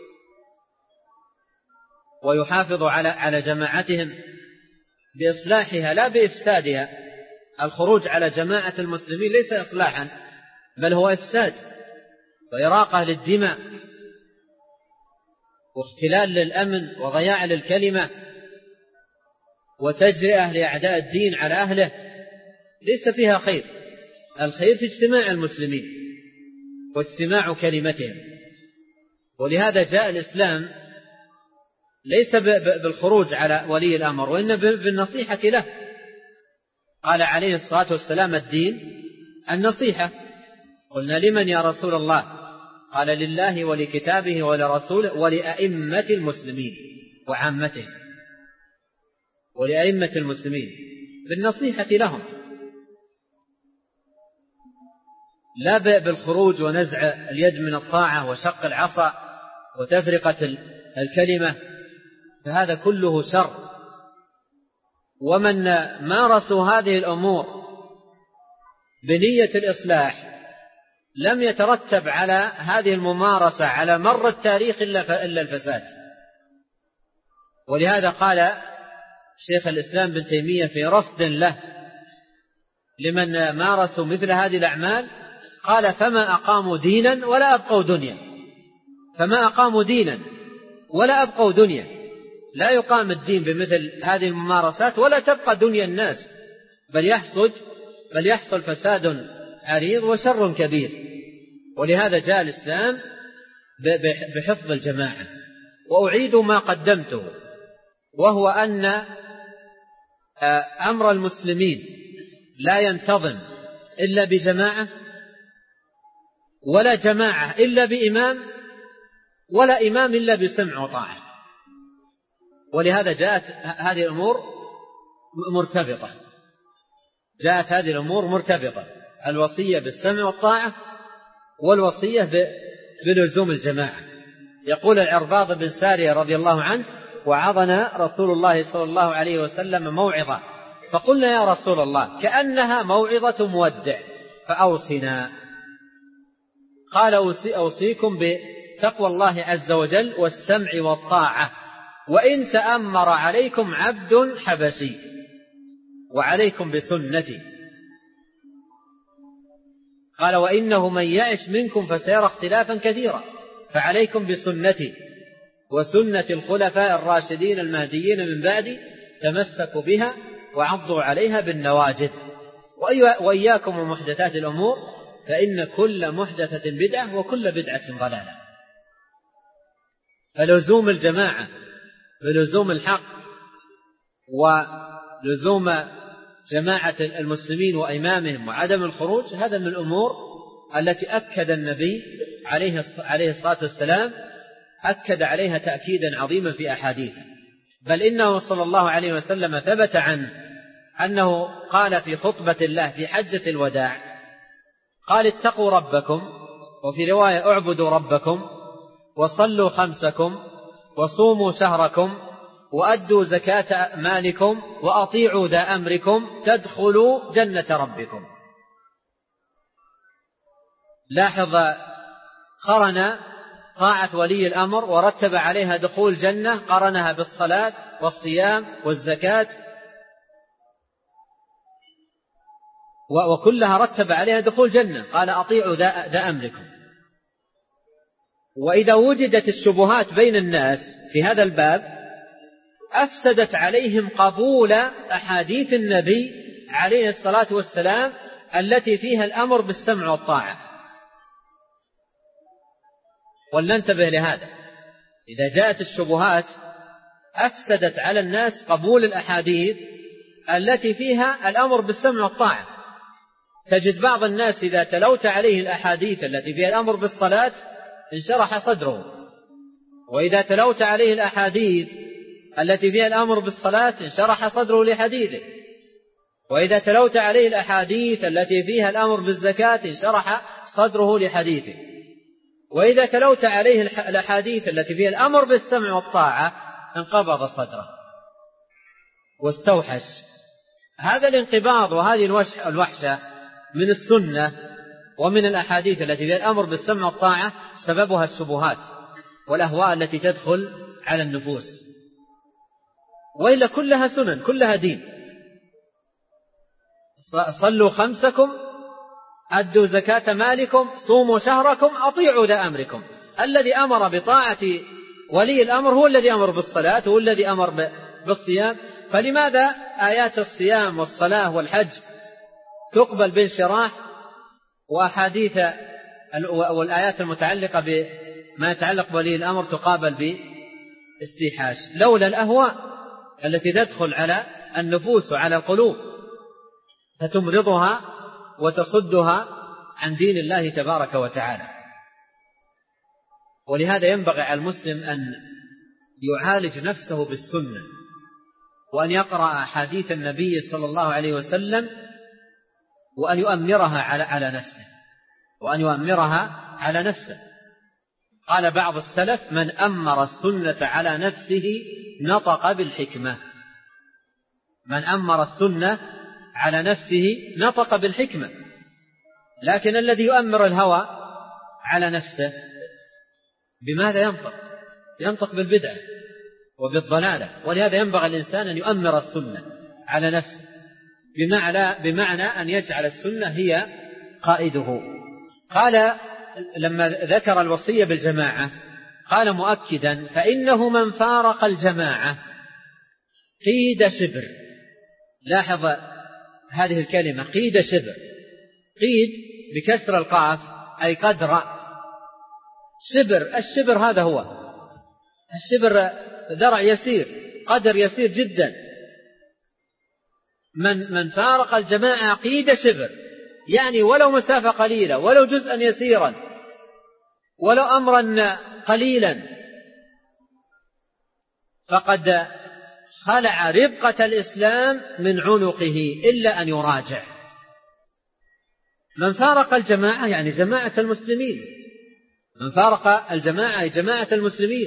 ويحافظوا على على جماعتهم بإصلاحها لا بإفسادها. الخروج على جماعة المسلمين ليس إصلاحا، بل هو إفساد وإراقة للدماء واختلال للأمن وضياع للكلمة وتجرئة لأعداء الدين على أهله، ليس فيها خير. الخير في اجتماع المسلمين واجتماع كلمتهم. ولهذا جاء الإسلام ليس بالخروج على ولي الأمر، وإنما بالنصيحة له. قال عليه الصلاة والسلام الدين النصيحة. قلنا لمن يا رسول الله؟ قال لله ولكتابه ولرسوله ولأئمة المسلمين وعامتهم، ولأئمة المسلمين بالنصيحة لهم، لا بالخروج ونزع اليد من الطاعة وشق العصا وتفرقة الكلمة، فهذا كله شر. ومن مارسوا هذه الأمور بنية الإصلاح لم يترتب على هذه الممارسة على مر التاريخ إلا الفساد. ولهذا قال شيخ الإسلام بن تيمية في رصد له لمن مارسوا مثل هذه الأعمال، قال فما أقاموا دينا ولا أبقوا دنيا. فما أقاموا دينا ولا أبقوا دنيا، لا يقام الدين بمثل هذه الممارسات ولا تبقى دنيا الناس، بل يحصل بل يحصل فساد عريض وشر كبير. ولهذا جاء الإسلام بحفظ الجماعة. وأعيد ما قدمته، وهو أن أمر المسلمين لا ينتظم إلا بجماعة، ولا جماعة إلا بإمام، ولا إمام إلا بسمع وطاعة. ولهذا جاءت هذه الأمور مرتبطة جاءت هذه الأمور مرتبطة الوصية بالسمع والطاعة، والوصية بلزوم الجماعة. يقول العرباض بن سارية رضي الله عنه: وعظنا رسول الله صلى الله عليه وسلم موعظة، فقلنا يا رسول الله كأنها موعظة مودع فأوصنا. قال أوصيكم بتقوى الله عز وجل والسمع والطاعة وإن تأمر عليكم عبد حبشي وعليكم بسنتي. قال وإنه من يعش منكم فسيرى اختلافا كثيرا فعليكم بسنتي وسنة الخلفاء الراشدين المهديين من بعدي تمسكوا بها وعضوا عليها بالنواجذ وإياكم ومحدثات الأمور فإن كل محدثة بدعة وكل بدعة ضلالة. فلزوم الجماعة بلزوم الحق ولزوم جماعة المسلمين وإمامهم وعدم الخروج هذا من الأمور التي أكد النبي عليه الصلاة والسلام أكد عليها تأكيدا عظيما في أحاديث. بل إنه صلى الله عليه وسلم ثبت عنه أنه قال في خطبة الله في حجة الوداع قال اتقوا ربكم وفي رواية اعبدوا ربكم وصلوا خمسكم وصوموا شهركم وأدوا زكاة مالكم وأطيعوا ذا أمركم تدخلوا جنة ربكم. لاحظ قرن طاعة ولي الأمر ورتب عليها دخول جنة قرنها بالصلاة والصيام والزكاة وكلها رتب عليها دخول جنة. قال أطيعوا ذا أمركم. وإذا وجدت الشبهات بين الناس في هذا الباب أفسدت عليهم قبول أحاديث النبي عليه الصلاة والسلام التي فيها الأمر بالسمع والطاعة. ولننتبه لهذا. إذا جاءت الشبهات أفسدت على الناس قبول الأحاديث التي فيها الأمر بالسمع والطاعة. تجد بعض الناس إذا تلوت عليه الأحاديث التي فيها الأمر بالصلاة انشرح صدره، وإذا تلوت عليه الأحاديث التي فيها الأمر بالصلاة انشرح صدره لحديثه، وإذا تلوت عليه الأحاديث التي فيها الأمر بالزكاة انشرح صدره لحديثه، وإذا تلوت عليه الأحاديث التي فيها الأمر بالسمع والطاعة انقبض صدره واستوحش. هذا الانقباض وهذه الوحشة من السنة ومن الأحاديث التي فيها الأمر بالسمع والطاعة سببها الشبهات والأهواء التي تدخل على النفوس، وإلا كلها سنن كلها دين. صلوا خمسكم أدوا زكاة مالكم صوموا شهركم أطيعوا ذا أمركم. الذي أمر بطاعة ولي الأمر هو الذي أمر بالصلاة هو الذي أمر بالصيام. فلماذا آيات الصيام والصلاة والحج تقبل بانشراح وأحاديث والآيات المتعلقة بما يتعلق بولي الأمر تقابل باستيحاش؟ لولا الأهواء التي تدخل على النفوس وعلى القلوب فتمرضها وتصدها عن دين الله تبارك وتعالى. ولهذا ينبغي على المسلم أن يعالج نفسه بالسنة وأن يقرأ أحاديث النبي صلى الله عليه وسلم وأن يؤمرها على على نفسه وأن يؤمرها على نفسه. قال بعض السلف من أمر السنة على نفسه نطق بالحكمة. من أمر السنة على نفسه نطق بالحكمة. لكن الذي يؤمر الهوى على نفسه بماذا ينطق؟ ينطق بالبدعة وبالضلالة. ولهذا ينبغي الإنسان أن يؤمر السنة على نفسه بمعنى, بمعنى أن يجعل السنة هي قائده. قال لما ذكر الوصية بالجماعة قال مؤكدا فإنه من فارق الجماعة قيد شبر. لاحظ هذه الكلمة قيد شبر. قيد بكسر القاف أي قدر. شبر الشبر هذا هو الشبر ذرع يسير قدر يسير جدا. من من فارق الجماعة قيد شبر يعني ولو مسافة قليلة ولو جزءا يسيرا ولو أمرا قليلا فقد خلع ربقة الإسلام من عنقه إلا أن يراجع. من فارق الجماعة يعني جماعة المسلمين. من فارق الجماعة جماعة المسلمين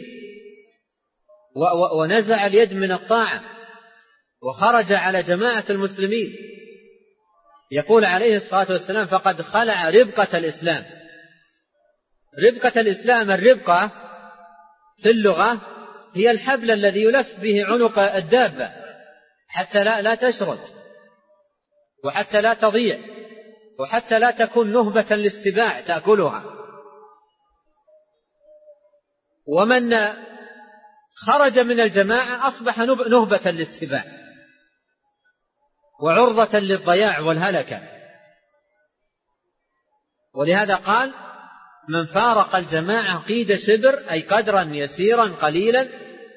ونزع اليد من الطاعة وخرج على جماعة المسلمين يقول عليه الصلاة والسلام فقد خلع ربقة الإسلام. ربقة الإسلام، الربقة في اللغة هي الحبل الذي يلف به عنق الدابة حتى لا, لا تشرد، وحتى لا تضيع، وحتى لا تكون نهبة للسباع تأكلها. ومن خرج من الجماعة أصبح نهبة للسباع وعرضة للضياع والهلكة. ولهذا قال: من فارق الجماعة قيد شبر، أي قدرا يسيرا قليلا،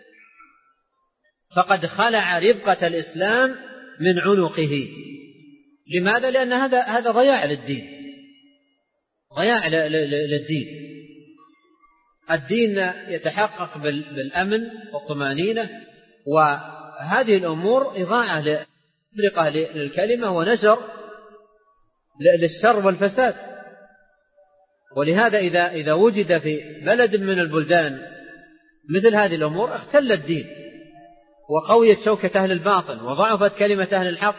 فقد خلع ربقة الإسلام من عنقه. لماذا؟ لأن هذا هذا ضياع للدين، ضياع للدين. الدين يتحقق بالأمن والطمأنينة، وهذه الأمور إضاعة لتفرقة للكلمة ونشر للشر والفساد. ولهذا إذا إذا وجد في بلد من البلدان مثل هذه الأمور اختل الدين، وقويت شوكة أهل الباطل، وضعفت كلمة أهل الحق،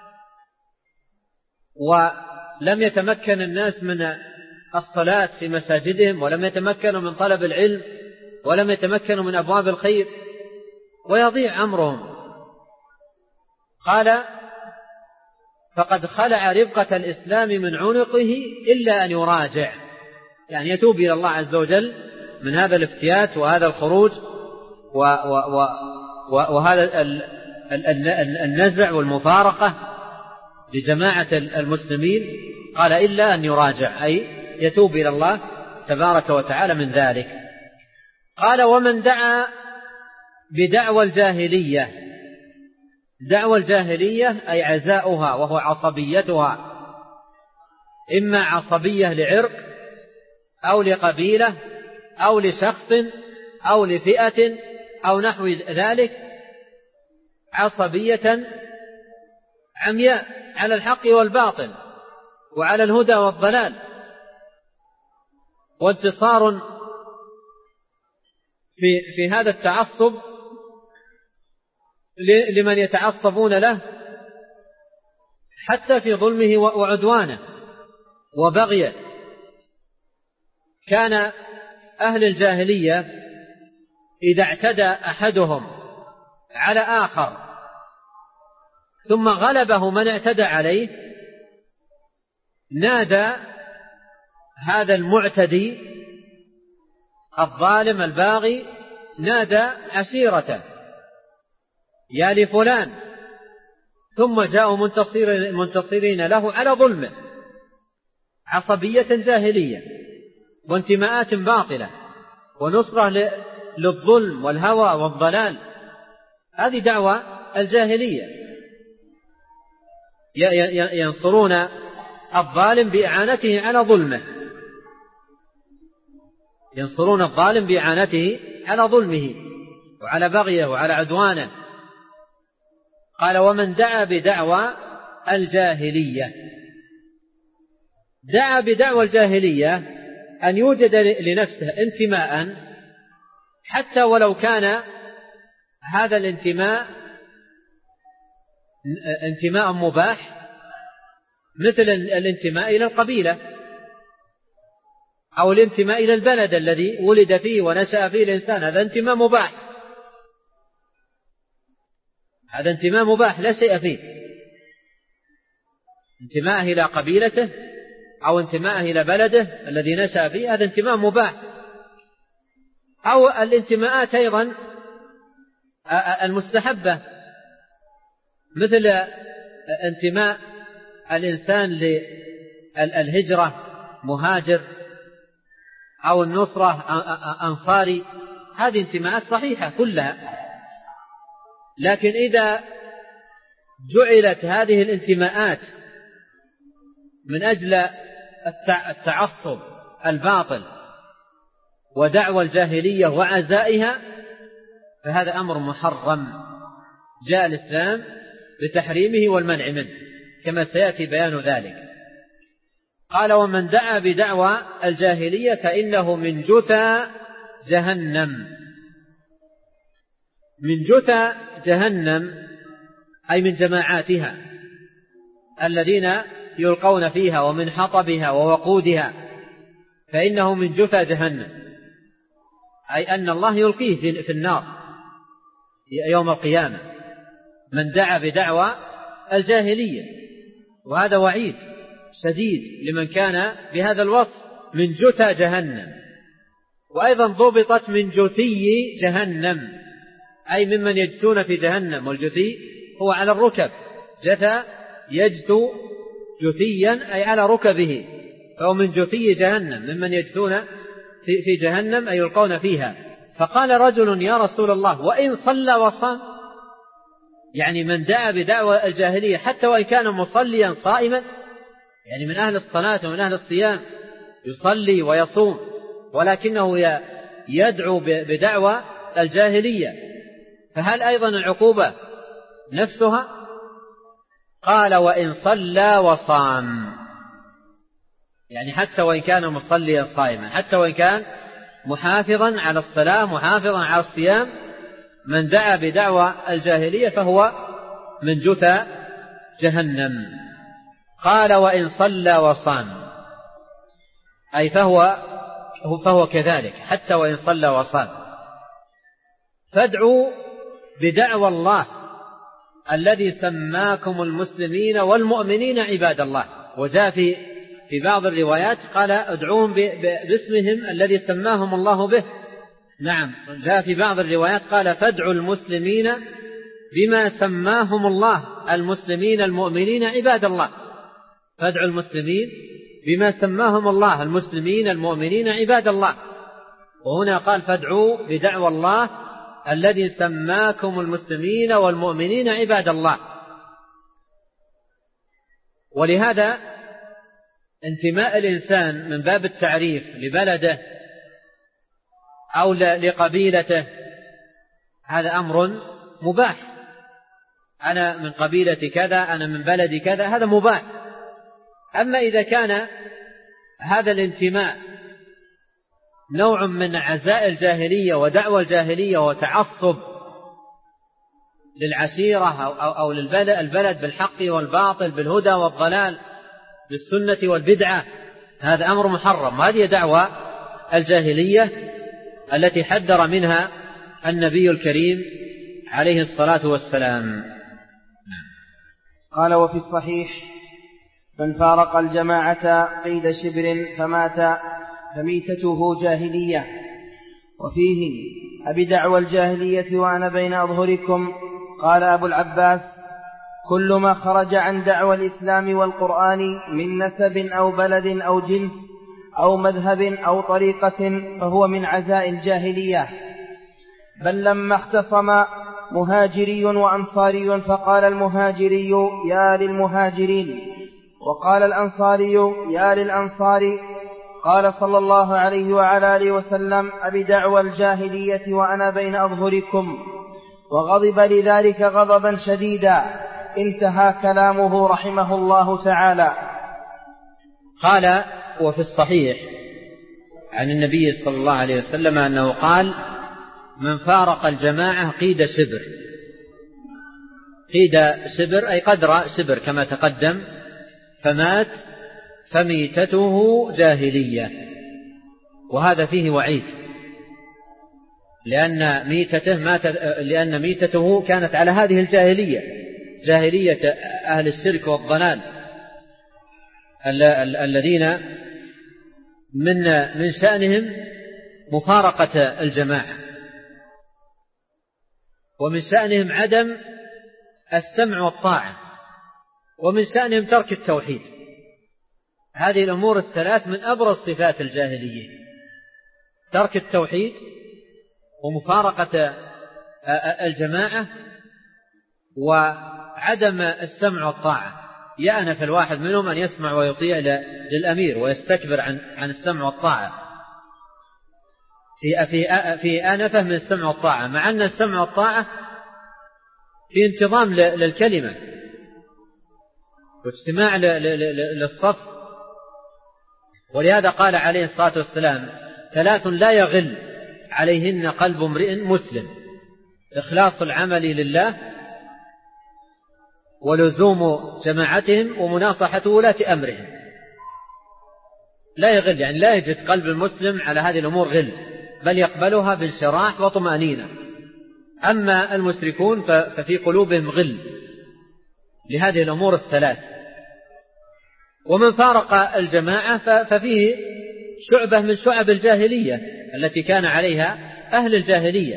ولم يتمكن الناس من الصلاة في مساجدهم، ولم يتمكنوا من طلب العلم، ولم يتمكنوا من أبواب الخير، ويضيع أمرهم. قال: فقد خلع ربقة الإسلام من عنقه إلا أن يراجع، يعني يتوب إلى الله عز وجل من هذا الافتيات وهذا الخروج و و و وهذا النزع والمفارقة لجماعة المسلمين. قال: إلا أن يراجع، أي يتوب إلى الله تبارك وتعالى من ذلك. قال: ومن دعا بدعوى الجاهلية. دعوى الجاهلية أي عزاؤها، وهو عصبيتها، إما عصبية لعرق أو لقبيلة أو لشخص أو لفئة أو نحو ذلك، عصبية عمياء على الحق والباطل وعلى الهدى والضلال، وانتصار في في هذا التعصب لمن يتعصبون له حتى في ظلمه وعدوانه وبغيه. كان أهل الجاهلية إذا اعتدى أحدهم على آخر ثم غلبه من اعتدى عليه، نادى هذا المعتدي الظالم الباغي، نادى عشيرته: يا لفلان، ثم جاءوا منتصرين له على ظلمه، عصبية جاهلية وانتماءات باطلة ونصرة للظلم والهوى والضلال. هذه دعوة الجاهلية، ينصرون الظالم بإعانته على ظلمه، ينصرون الظالم بإعانته على ظلمه وعلى بغيه وعلى عدوانه. قال: ومن دعا بدعوى الجاهلية. دعا بدعوى الجاهلية أن يوجد لنفسه انتماء، حتى ولو كان هذا الانتماء انتماء مباح، مثل الانتماء إلى القبيلة أو الانتماء إلى البلد الذي ولد فيه ونشأ فيه الإنسان، هذا انتماء مباح، هذا انتماء مباح لا شيء فيه. انتماءه إلى قبيلته أو انتماءه إلى بلده الذي نشأ فيه، هذا انتماء مباح. أو الانتماءات أيضا المستحبة، مثل انتماء الإنسان للهجرة مهاجر، أو النصرة أنصاري، هذه انتماءات صحيحة كلها. لكن إذا جعلت هذه الانتماءات من أجل التعصب الباطل ودعوى الجاهلية وعزائها، فهذا أمر محرم، جاء الإسلام بتحريمه والمنع منه كما سيأتي بيان ذلك. قال: ومن دعا بدعوى الجاهلية فإنه من جثى جهنم. من جثى جهنم أي من جماعاتها الذين يلقون فيها، ومن حطبها ووقودها، فإنه من جثى جهنم، أي أن الله يلقيه في النار يوم القيامة من دعا بدعوى الجاهلية. وهذا وعيد شديد لمن كان بهذا الوصف من جثى جهنم. وأيضا ضبطت من جثي جهنم، أي ممن يجثون في جهنم، والجثي هو على الركب، جثى يجثو جثيا أي على ركبه، فهو من جثي جهنم ممن يجثون في جهنم أي يلقون فيها. فقال رجل يا رسول الله وإن صلى وصام، يعني من دعا بدعوى الجاهلية حتى وإن كان مصليا صائما، يعني من أهل الصلاة ومن أهل الصيام يصلي ويصوم، ولكنه يدعو بدعوى الجاهلية، فهل أيضا العقوبة نفسها؟ قال وإن صلى وصام، يعني حتى وإن كان مصليا صائما، حتى وإن كان محافظا على الصلاة محافظا على الصيام، من دعا بدعوى الجاهلية فهو من جثى جهنم. قال وإن صلى وصام، أي فهو فهو كذلك حتى وإن صلى وصام. فادعوا بدعوى الله الذي سماكم المسلمين والمؤمنين عباد الله. وجاء في في بعض الروايات قال ادعوهم باسمهم الذي سماهم الله به. نعم، جاء في بعض الروايات قال فادعوا المسلمين بما سماهم الله، المسلمين المؤمنين عباد الله. فادعوا المسلمين بما سماهم الله، المسلمين المؤمنين عباد الله. وهنا قال فادعوا بدعوى الله الذي سماكم المسلمين والمؤمنين عباد الله. ولهذا انتماء الإنسان من باب التعريف لبلده أو لقبيلته هذا أمر مباح. أنا من قبيلة كذا، أنا من بلدي كذا، هذا مباح. أما إذا كان هذا الانتماء نوع من عزاء الجاهلية ودعوى الجاهلية وتعصب للعشيرة أو, أو, أو للبلد بالحق والباطل، بالهدى والضلال، بالسنة والبدعة، هذا أمر محرم. هذه دعوى الجاهلية التي حذر منها النبي الكريم عليه الصلاة والسلام. قال وفي الصحيح من فارق الجماعة قيد شبر فمات فميتته جاهلية. وفيه أبدعوى الجاهلية وأنا بين أظهركم. قال أبو العباس كل ما خرج عن دعوى الإسلام والقرآن من نسب أو بلد أو جنس أو مذهب أو طريقة فهو من عزاء الجاهلية. بل لما اختصم مهاجري وأنصاري فقال المهاجري يا للمهاجرين وقال الأنصاري يا للأنصار، قال صلى الله عليه وعلى آله وسلم أبدعوى الجاهلية وأنا بين أظهركم، وغضب لذلك غضبا شديدا. انتهى كلامه رحمه الله تعالى. قال وفي الصحيح عن النبي صلى الله عليه وسلم أنه قال من فارق الجماعة قيد شبر. قيد شبر أي قدر شبر كما تقدم، فمات فميتته جاهلية. وهذا فيه وعيد، لأن ميتته, مات لأن ميتته كانت على هذه الجاهلية، جاهلية أهل الشرك والضلال الذين من من شأنهم مفارقة الجماعة، ومن شأنهم عدم السمع والطاعة، ومن شأنهم ترك التوحيد. هذه الأمور الثلاث من أبرز صفات الجاهلية: ترك التوحيد ومفارقة الجماعة وعدم السمع والطاعة. يأنف الواحد منهم أن يسمع ويطيع للأمير ويستكبر عن عن السمع والطاعة، في في في أنفه من السمع والطاعة، مع أن السمع والطاعة في انتظام للكلمة واجتماع للصف. ولهذا قال عليه الصلاة والسلام: ثلاث لا يغل عليهن قلب امرئ مسلم: إخلاص العمل لله، ولزوم جماعتهم، ومناصحة ولاة أمرهم. لا يغل، يعني لا يجد قلب المسلم على هذه الأمور غل، بل يقبلها بانشراح وطمأنينة. أما المشركون ففي قلوبهم غل لهذه الأمور الثلاث. ومن فارق الجماعة ففيه شعبة من شعب الجاهلية التي كان عليها أهل الجاهلية.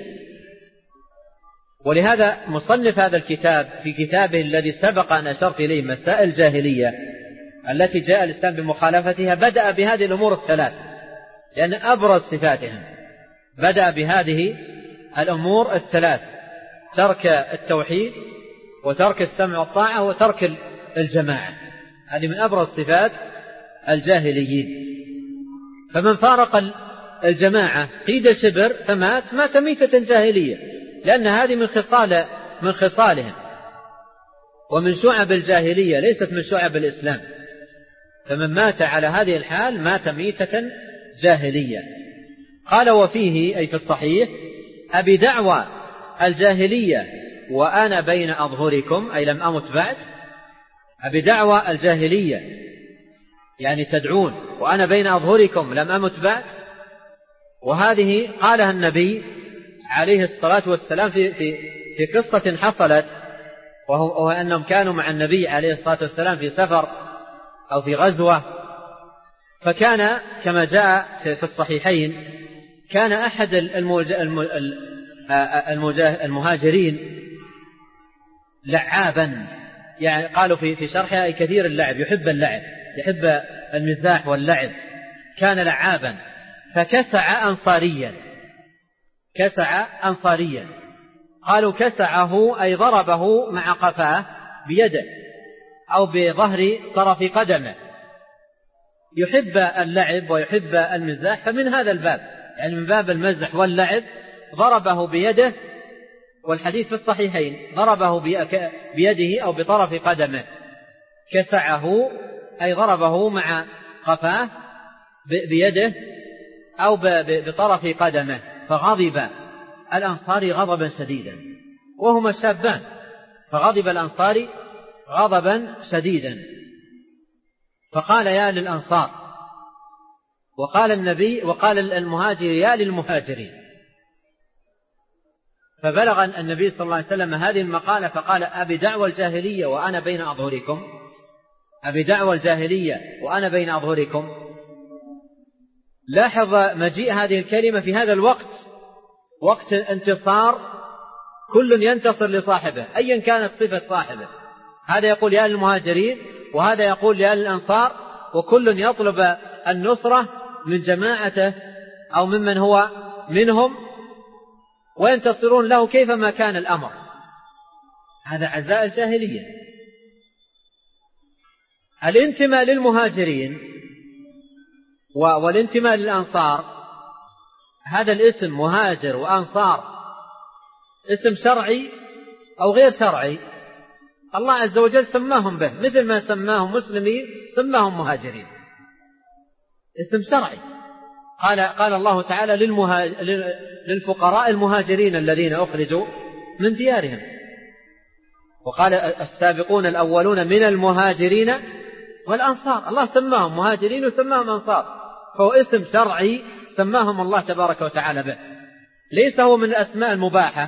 ولهذا مصنف هذا الكتاب في كتابه الذي سبق أن أشرت إليه مسائل الجاهلية التي جاء الإسلام بمخالفتها بدأ بهذه الأمور الثلاث، لأن أبرز صفاتهم بدأ بهذه الأمور الثلاث: ترك التوحيد وترك السمع والطاعة وترك الجماعة. هذه من أبرز صفات الجاهليين. فمن فارق الجماعة قيد شبر فمات مات ميتة جاهلية، لأن هذه من خصال من خصالهم ومن شعب الجاهلية، ليست من شعب الإسلام. فمن مات على هذه الحال مات ميتة جاهلية. قال: وفيه أي في الصحيح: أبي دعوى الجاهلية وأنا بين أظهركم، أي لم أمت بعد. أبي دعوى الجاهلية يعني تدعون، وأنا بين أظهركم لم أمت بعد. وهذه قالها النبي عليه الصلاة والسلام في, في, في قصة حصلت، وهو أنهم كانوا مع النبي عليه الصلاة والسلام في سفر أو في غزوة. فكان كما جاء في الصحيحين كان أحد المهاجرين لعابا، يعني قالوا في في شرحها أي كثير اللعب، يحب اللعب، يحب المزاح واللعب، كان لعابا. فكسع أنصاريا، كسع أنصاريا قالوا كسعه أي ضربه مع قفاه بيده أو بظهر طرف قدمه، يحب اللعب ويحب المزاح. فمن هذا الباب، يعني من باب المزح واللعب، ضربه بيده. والحديث في الصحيحين ضربه بيده أو بطرف قدمه. كسعه أي ضربه مع قفاه بيده أو بطرف قدمه. فغضب الأنصاري غضبا شديدا وهما شابان، فغضب الأنصاري غضبا شديدا فقال: يا للأنصار. وقال النبي وقال المهاجر: يا للمهاجرين. فبلغ النبي صلى الله عليه وسلم هذه المقالة فقال: أبي دعوى الجاهلية وأنا بين أظهركم، أبي دعوى الجاهلية وأنا بين أظهركم. لاحظ مجيء هذه الكلمة في هذا الوقت، وقت انتصار، كل ينتصر لصاحبه أيا كانت صفة صاحبه. هذا يقول يا للمهاجرين وهذا يقول يا للأنصار، وكل يطلب النصرة من جماعته أو ممن هو منهم وينتصرون له كيفما كان الأمر. هذا عزاء الجاهلية. الانتماء للمهاجرين والانتماء للأنصار، هذا الاسم مهاجر وأنصار اسم شرعي أو غير شرعي، الله عز وجل سماهم به، مثل ما سماهم مسلمين سماهم مهاجرين، اسم شرعي. قال قال الله تعالى للفقراء المهاجرين الذين أخرجوا من ديارهم، وقال السابقون الأولون من المهاجرين والأنصار. الله سماهم مهاجرين وسماهم أنصار، فهو اسم شرعي سماهم الله تبارك وتعالى به. ليس هو من الأسماء المباحة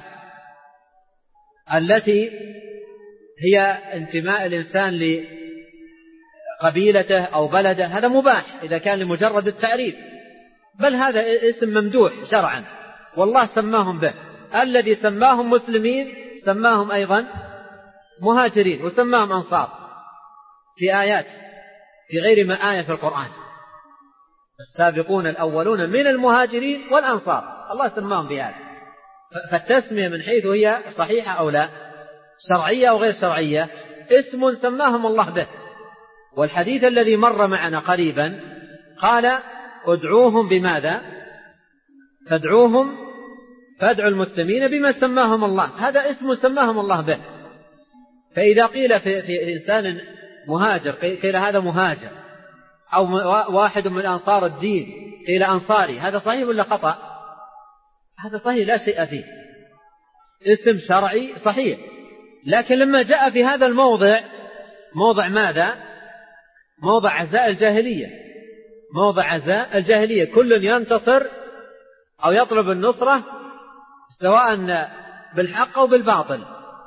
التي هي انتماء الإنسان لقبيلته أو بلده، هذا مباح إذا كان لمجرد التعريف، بل هذا اسم ممدوح شرعا والله سماهم به. الذي سماهم مسلمين سماهم أيضا مهاجرين وسماهم أنصار في آيات، في غير ما آية في القرآن. السابقون الأولون من المهاجرين والأنصار، الله سماهم بهذا. فالتسمية من حيث هي صحيحة أو لا، شرعية أو غير شرعية، اسم سماهم الله به. والحديث الذي مر معنا قريبا قال: ادعوهم بماذا؟ فادعوهم فادعوا المسلمين بما سماهم الله، هذا اسم سماهم الله به. فإذا قيل في, في إنسان مهاجر قيل هذا مهاجر، أو واحد من أنصار الدين قيل أنصاري، هذا صحيح ولا خطأ؟ هذا صحيح لا شيء فيه، اسم شرعي صحيح. لكن لما جاء في هذا الموضع، موضع ماذا؟ موضع عزاء الجاهلية، موضع عزاء الجاهلية، كل ينتصر أو يطلب النصرة سواء بالحق أو بالباطل،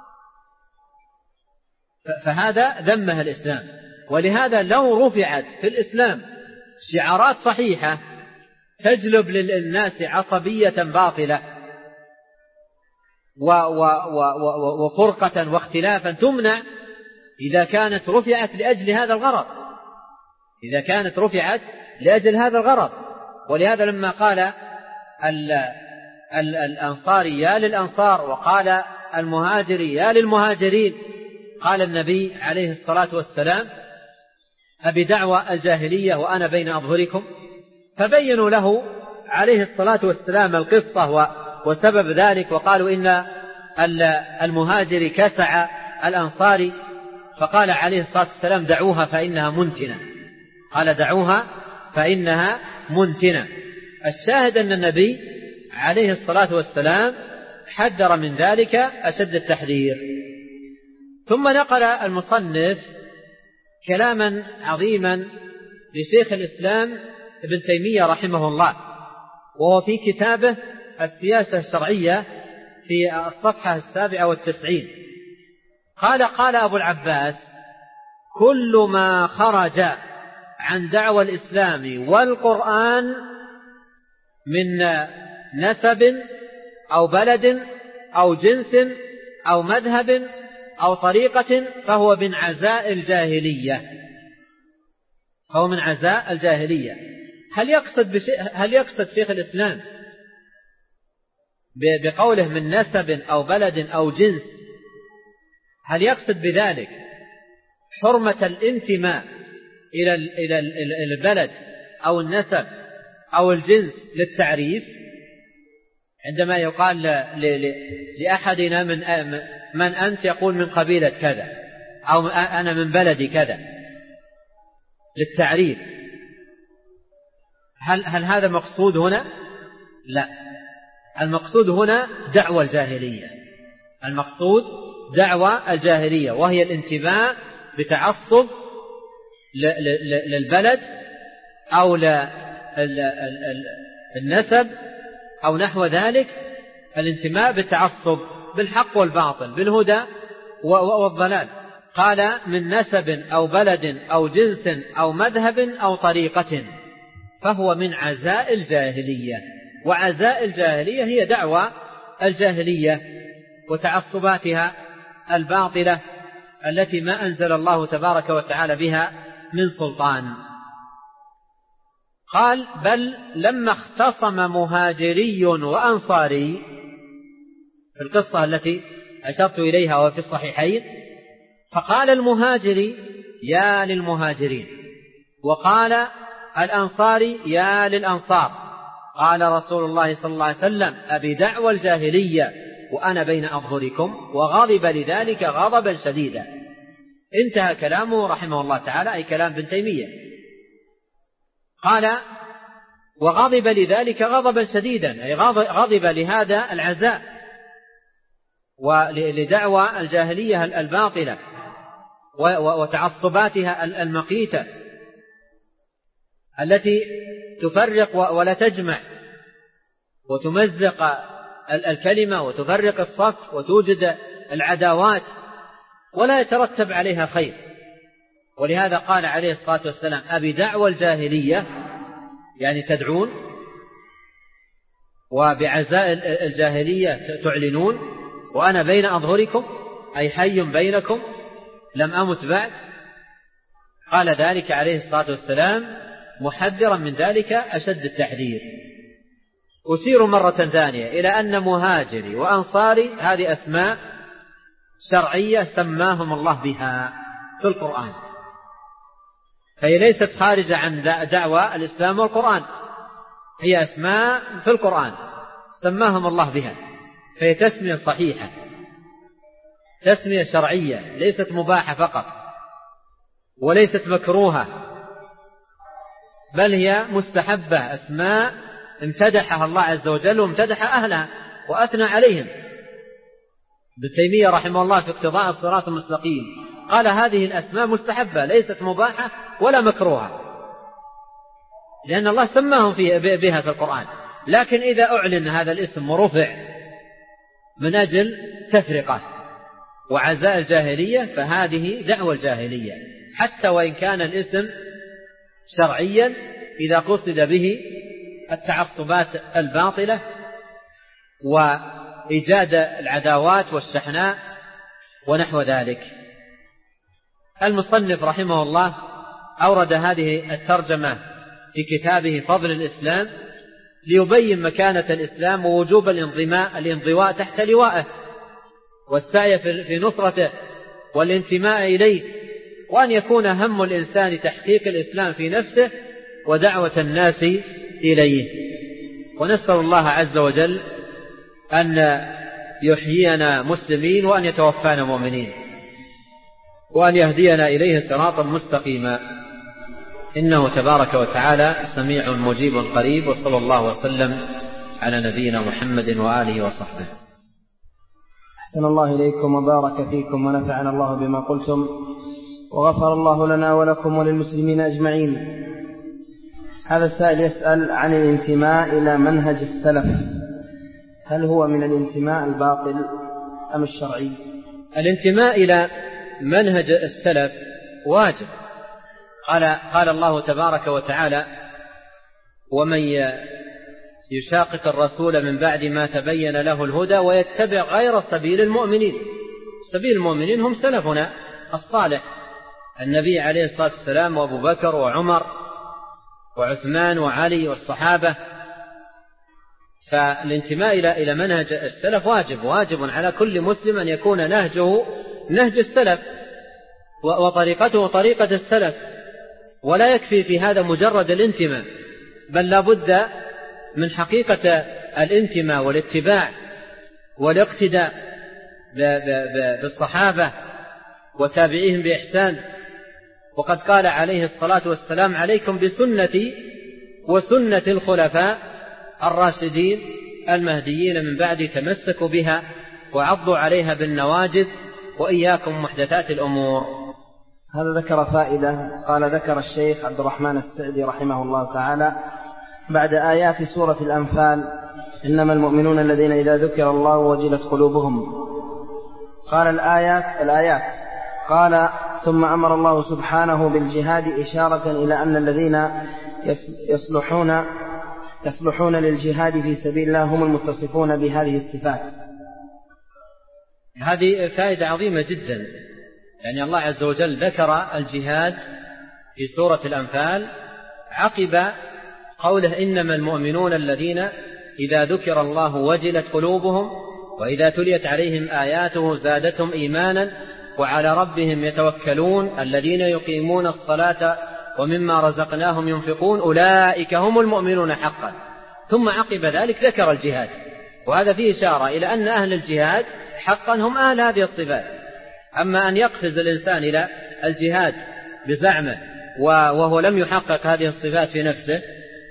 فهذا ذمه الإسلام. ولهذا لو رفعت في الإسلام شعارات صحيحة تجلب للناس عصبية باطلة وفرقة واختلافا تمنع إذا كانت رفعت لأجل هذا الغرض، إذا كانت رفعت لأجل هذا الغرض. ولهذا لما قال الأنصاري يا للأنصار وقال المهاجري يا للمهاجرين، قال النبي عليه الصلاة والسلام أبي دعوى الجاهلية وأنا بين أظهركم، فبينوا له عليه الصلاة والسلام القصة وسبب ذلك، وقالوا إن المهاجر كسع الأنصاري، فقال عليه الصلاة والسلام دعوها فإنها منتنة، قال دعوها فإنها منتنة. الشاهد أن النبي عليه الصلاة والسلام حذر من ذلك أشد التحذير. ثم نقل المصنف كلاما عظيما لشيخ الإسلام ابن تيمية رحمه الله، وهو في كتابه السياسة الشرعية في الصفحة السابعة والتسعين. قال قال أبو العباس كل ما خرج عن دعوى الإسلام والقرآن من نسب أو بلد أو جنس أو مذهب أو طريقة فهو من عزاء الجاهلية، فهو من عزاء الجاهلية. هل يقصد بشيء هل يقصد شيخ الإسلام بقوله من نسب أو بلد أو جنس، هل يقصد بذلك حرمة الانتماء إلى إلى البلد أو النسب أو الجنس للتعريف؟ عندما يقال لأحدنا من من أنت يقول من قبيلة كذا أو أنا من بلدي كذا للتعريف، هل هل هذا مقصود هنا؟ لا، المقصود هنا دعوى الجاهلية، المقصود دعوى الجاهلية، وهي الانتماء بتعصب للبلد أو للنسب أو نحو ذلك، الانتماء بالتعصب بالحق والباطل بالهدى والضلال. قال من نسب أو بلد أو جنس أو مذهب أو طريقة فهو من عزاء الجاهلية. وعزاء الجاهلية هي دعوى الجاهلية وتعصباتها الباطلة التي ما أنزل الله تبارك وتعالى بها من سلطان. قال بل لما اختصم مهاجري وأنصاري في القصة التي أشرت إليها وفي الصحيحين، فقال المهاجري يا للمهاجرين وقال الأنصاري يا للأنصار، قال رسول الله صلى الله عليه وسلم أبي دعوى الجاهلية وأنا بين أظهركم، وغضب لذلك غضبا شديدا. انتهى كلامه رحمه الله تعالى، أي كلام ابن تيمية. قال وغضب لذلك غضبا شديدا، أي غضب لهذا العزاء ولدعوى الجاهلية الباطلة وتعصباتها المقيتة التي تفرق ولا تجمع وتمزق الكلمة وتفرق الصف وتوجد العداوات ولا يترتب عليها خير. ولهذا قال عليه الصلاة والسلام أبي دعوى الجاهلية، يعني تدعون وبعزاء الجاهلية تعلنون، وأنا بين أظهركم أي حي بينكم لم أمت بعد. قال ذلك عليه الصلاة والسلام محذرا من ذلك أشد التحذير. أسير مرة ثانية إلى أن مهاجري وأنصاري هذه أسماء شرعية سماهم الله بها في القرآن، فهي ليست خارجة عن دعوى الإسلام والقرآن، هي أسماء في القرآن سماهم الله بها، فهي تسمية صحيحة، تسمية شرعية ليست مباحة فقط وليست مكروهة، بل هي مستحبة، أسماء امتدحها الله عز وجل وامتدح أهلها وأثنى عليهم. ابن تيمية رحمه الله في اقتضاء الصراط المستقيم قال هذه الأسماء مستحبة ليست مباحة ولا مكروهة. لأن الله سماهم بها في القرآن. لكن إذا أعلن هذا الاسم ورفع من أجل تفرقة وعزاء الجاهلية فهذه دعوة الجاهلية، حتى وإن كان الاسم شرعيا إذا قصد به التعصبات الباطلة وإيجاد العداوات والشحناء ونحو ذلك. المصنف رحمه الله أورد هذه الترجمة في كتابه فضل الإسلام ليبين مكانة الإسلام ووجوب الانضماء الانضواء تحت لوائه والسعي في نصرته والانتماء إليه، وأن يكون هم الإنسان تحقيق الإسلام في نفسه ودعوة الناس إليه. ونسأل الله عز وجل أن يحيينا مسلمين وأن يتوفانا مؤمنين وأن يهدينا إليه صراطا مستقيما، إنه تبارك وتعالى سميع مجيب قريب. وصلى الله وسلم على نبينا محمد وآله وصحبه. أحسن الله إليكم وبارك فيكم ونفعنا الله بما قلتم، وغفر الله لنا ولكم وللمسلمين أجمعين. هذا السائل يسأل عن الانتماء إلى منهج السلف، هل هو من الانتماء الباطل أم الشرعي؟ الانتماء إلى منهج السلف واجب. قال, قال الله تبارك وتعالى: ومن يشاقق الرسول من بعد ما تبين له الهدى ويتبع غير سبيل المؤمنين. سبيل المؤمنين هم سلفنا الصالح، النبي عليه الصلاة والسلام وأبو بكر وعمر وعثمان وعلي والصحابة. فالانتماء إلى إلى منهج السلف واجب واجب على كل مسلم أن يكون نهجه نهج السلف وطريقته طريقة السلف، ولا يكفي في هذا مجرد الانتماء، بل لا بد من حقيقة الانتماء والاتباع والاقتداء بالصحابة وتابعيهم بإحسان. وقد قال عليه الصلاة والسلام: عليكم بسنتي وسنة الخلفاء الراشدين المهديين من بعد، تمسكوا بها وعضوا عليها بالنواجذ وإياكم محدثات الأمور. هذا ذكر فائدة. قال: ذكر الشيخ عبد الرحمن السعدي رحمه الله تعالى بعد آيات سورة الأنفال: إنما المؤمنون الذين إذا ذكر الله وجلت قلوبهم. قال الآيات الآيات قال: ثم أمر الله سبحانه بالجهاد إشارة إلى أن الذين يصلحون يصلحون للجهاد في سبيل الله هم المتصفون بهذه الصفات. هذه فائدة عظيمة جدا، يعني الله عز وجل ذكر الجهاد في سورة الأنفال عقب قوله: إنما المؤمنون الذين إذا ذكر الله وجلت قلوبهم وإذا تليت عليهم آياته زادتهم إيمانا وعلى ربهم يتوكلون الذين يقيمون الصلاة ومما رزقناهم ينفقون أولئك هم المؤمنون حقا. ثم عقب ذلك ذكر الجهاد، وهذا فيه إشارة إلى أن أهل الجهاد حقا هم أهل هذه الصفات. أما أن يقفز الإنسان إلى الجهاد بزعمه وهو لم يحقق هذه الصفات في نفسه،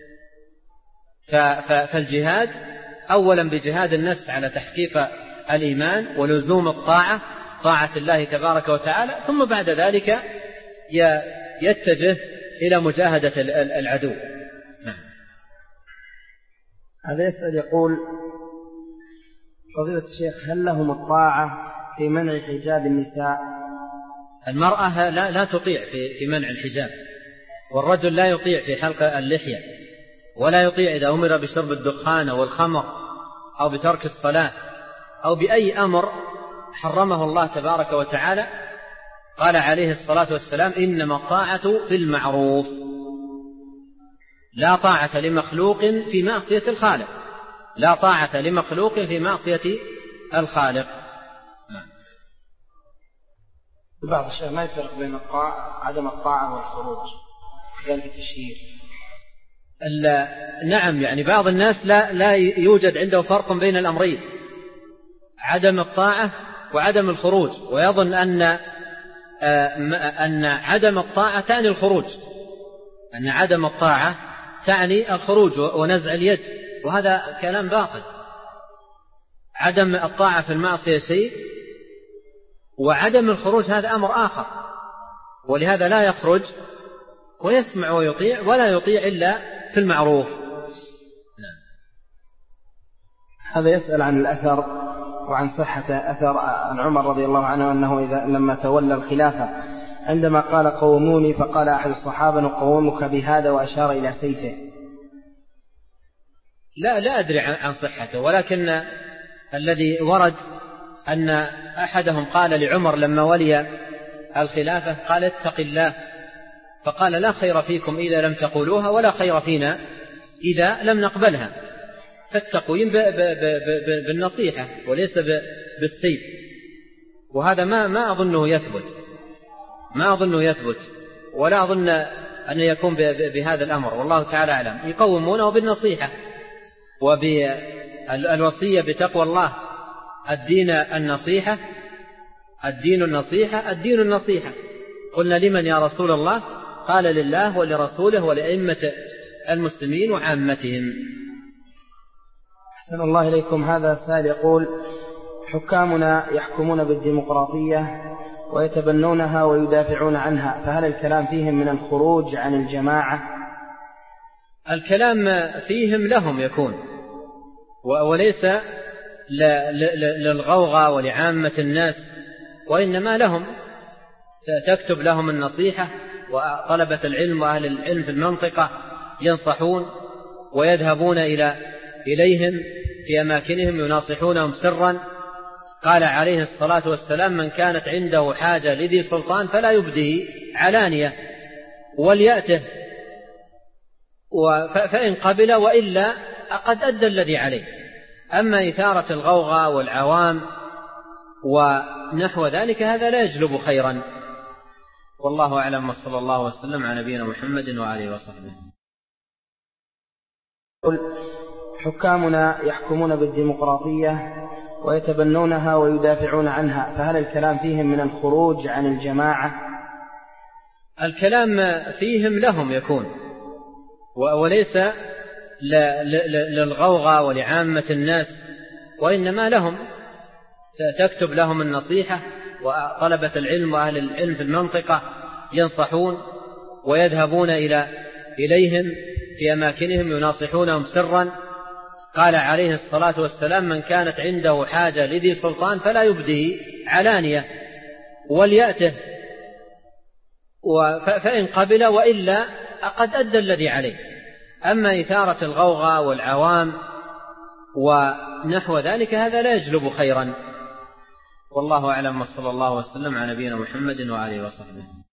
فالجهاد أولا بجهاد النفس على تحقيق الإيمان ولزوم الطاعة طاعة الله تبارك وتعالى، ثم بعد ذلك يتجه إلى مجاهدة العدو. هذا يسأل يقول: فضيلة الشيخ، هل لهم الطاعة في منع حجاب النساء؟ المرأة لا, لا تطيع في, في منع الحجاب، والرجل لا يطيع في حلق اللحية، ولا يطيع إذا أمر بشرب الدخان أو الخمر أو بترك الصلاة أو بأي أمر حرمه الله تبارك وتعالى. قال عليه الصلاة والسلام: إنما الطاعة في المعروف، لا طاعة لمخلوق في معصية الخالق، لا طاعة لمخلوق في معصية الخالق. بعض الشيء ما يفرق بين الطاعة عدم الطاعة والخروج ذلك التشهير. نعم، يعني بعض الناس لا, لا يوجد عنده فرق بين الأمرين، عدم الطاعة وعدم الخروج، ويظن أن أن عدم الطاعة تعني الخروج، أن عدم الطاعة تعني الخروج ونزع اليد، وهذا كلام باطل. عدم الطاعة في المعصية شيء، وعدم الخروج هذا أمر آخر، ولهذا لا يخرج ويسمع ويطيع، ولا يطيع إلا في المعروف. هذا يسأل عن الأثر وعن صحة أثر عن عمر رضي الله عنه أنه إذا لما تولى الخلافة عندما قال قوموني فقال أحد الصحابة نقومك بهذا وأشار إلى سيفه. لا لا أدري عن صحته، ولكن الذي ورد أن أحدهم قال لعمر لما ولي الخلافة قال اتق الله، فقال لا خير فيكم إذا لم تقولوها ولا خير فينا إذا لم نقبلها. فالتقويم بالنصيحة وليس بالسيف، وهذا ما ما أظنه يثبت ما أظنه يثبت ولا أظن أن يكون بهذا الأمر، والله تعالى أعلم. يقومونه بالنصيحة وبالوصية بتقوى الله. الدين النصيحة الدين النصيحة الدين النصيحة. قلنا لمن يا رسول الله؟ قال لله ولرسوله ولأئمة المسلمين وعامتهم. أحسن الله إليكم. هذا سائل يقول حكامنا يحكمون بالديمقراطية ويتبنونها ويدافعون عنها، فهل الكلام فيهم من الخروج عن الجماعة؟ الكلام فيهم لهم يكون، وليس للغوغاء ولعامة الناس، وإنما لهم. تكتب لهم النصيحة، وطلبة العلم وأهل العلم في المنطقة ينصحون ويذهبون إلى إليهم في أماكنهم يناصحونهم سرا. قال عليه الصلاة والسلام من كانت عنده حاجة لذي سلطان فلا يبديه علانية وليأته، فإن قبل وإلا قد أدى الذي عليه. أما إثارة الغوغاء والعوام ونحو ذلك هذا لا يجلب خيرا، والله أعلم، وصلى الله وسلم على نبينا محمد وآله وصحبه. حكامنا يحكمون بالديمقراطية ويتبنونها ويدافعون عنها، فهل الكلام فيهم من الخروج عن الجماعة؟ الكلام فيهم لهم يكون، وليس للغوغاء ولعامة الناس، وإنما لهم. تكتب لهم النصيحة، وطلبة العلم وأهل العلم في المنطقة ينصحون ويذهبون إلى إليهم في أماكنهم يناصحونهم سرا. قال عليه الصلاة والسلام من كانت عنده حاجة لذي سلطان فلا يبديه علانية وليأته، فإن قبل وإلا قد أدى الذي عليه. أما إثارة الغوغاء والعوام ونحو ذلك هذا لا يجلب خيرا، والله أعلم، وصلى الله وسلم على نبينا محمد وآله وصحبه.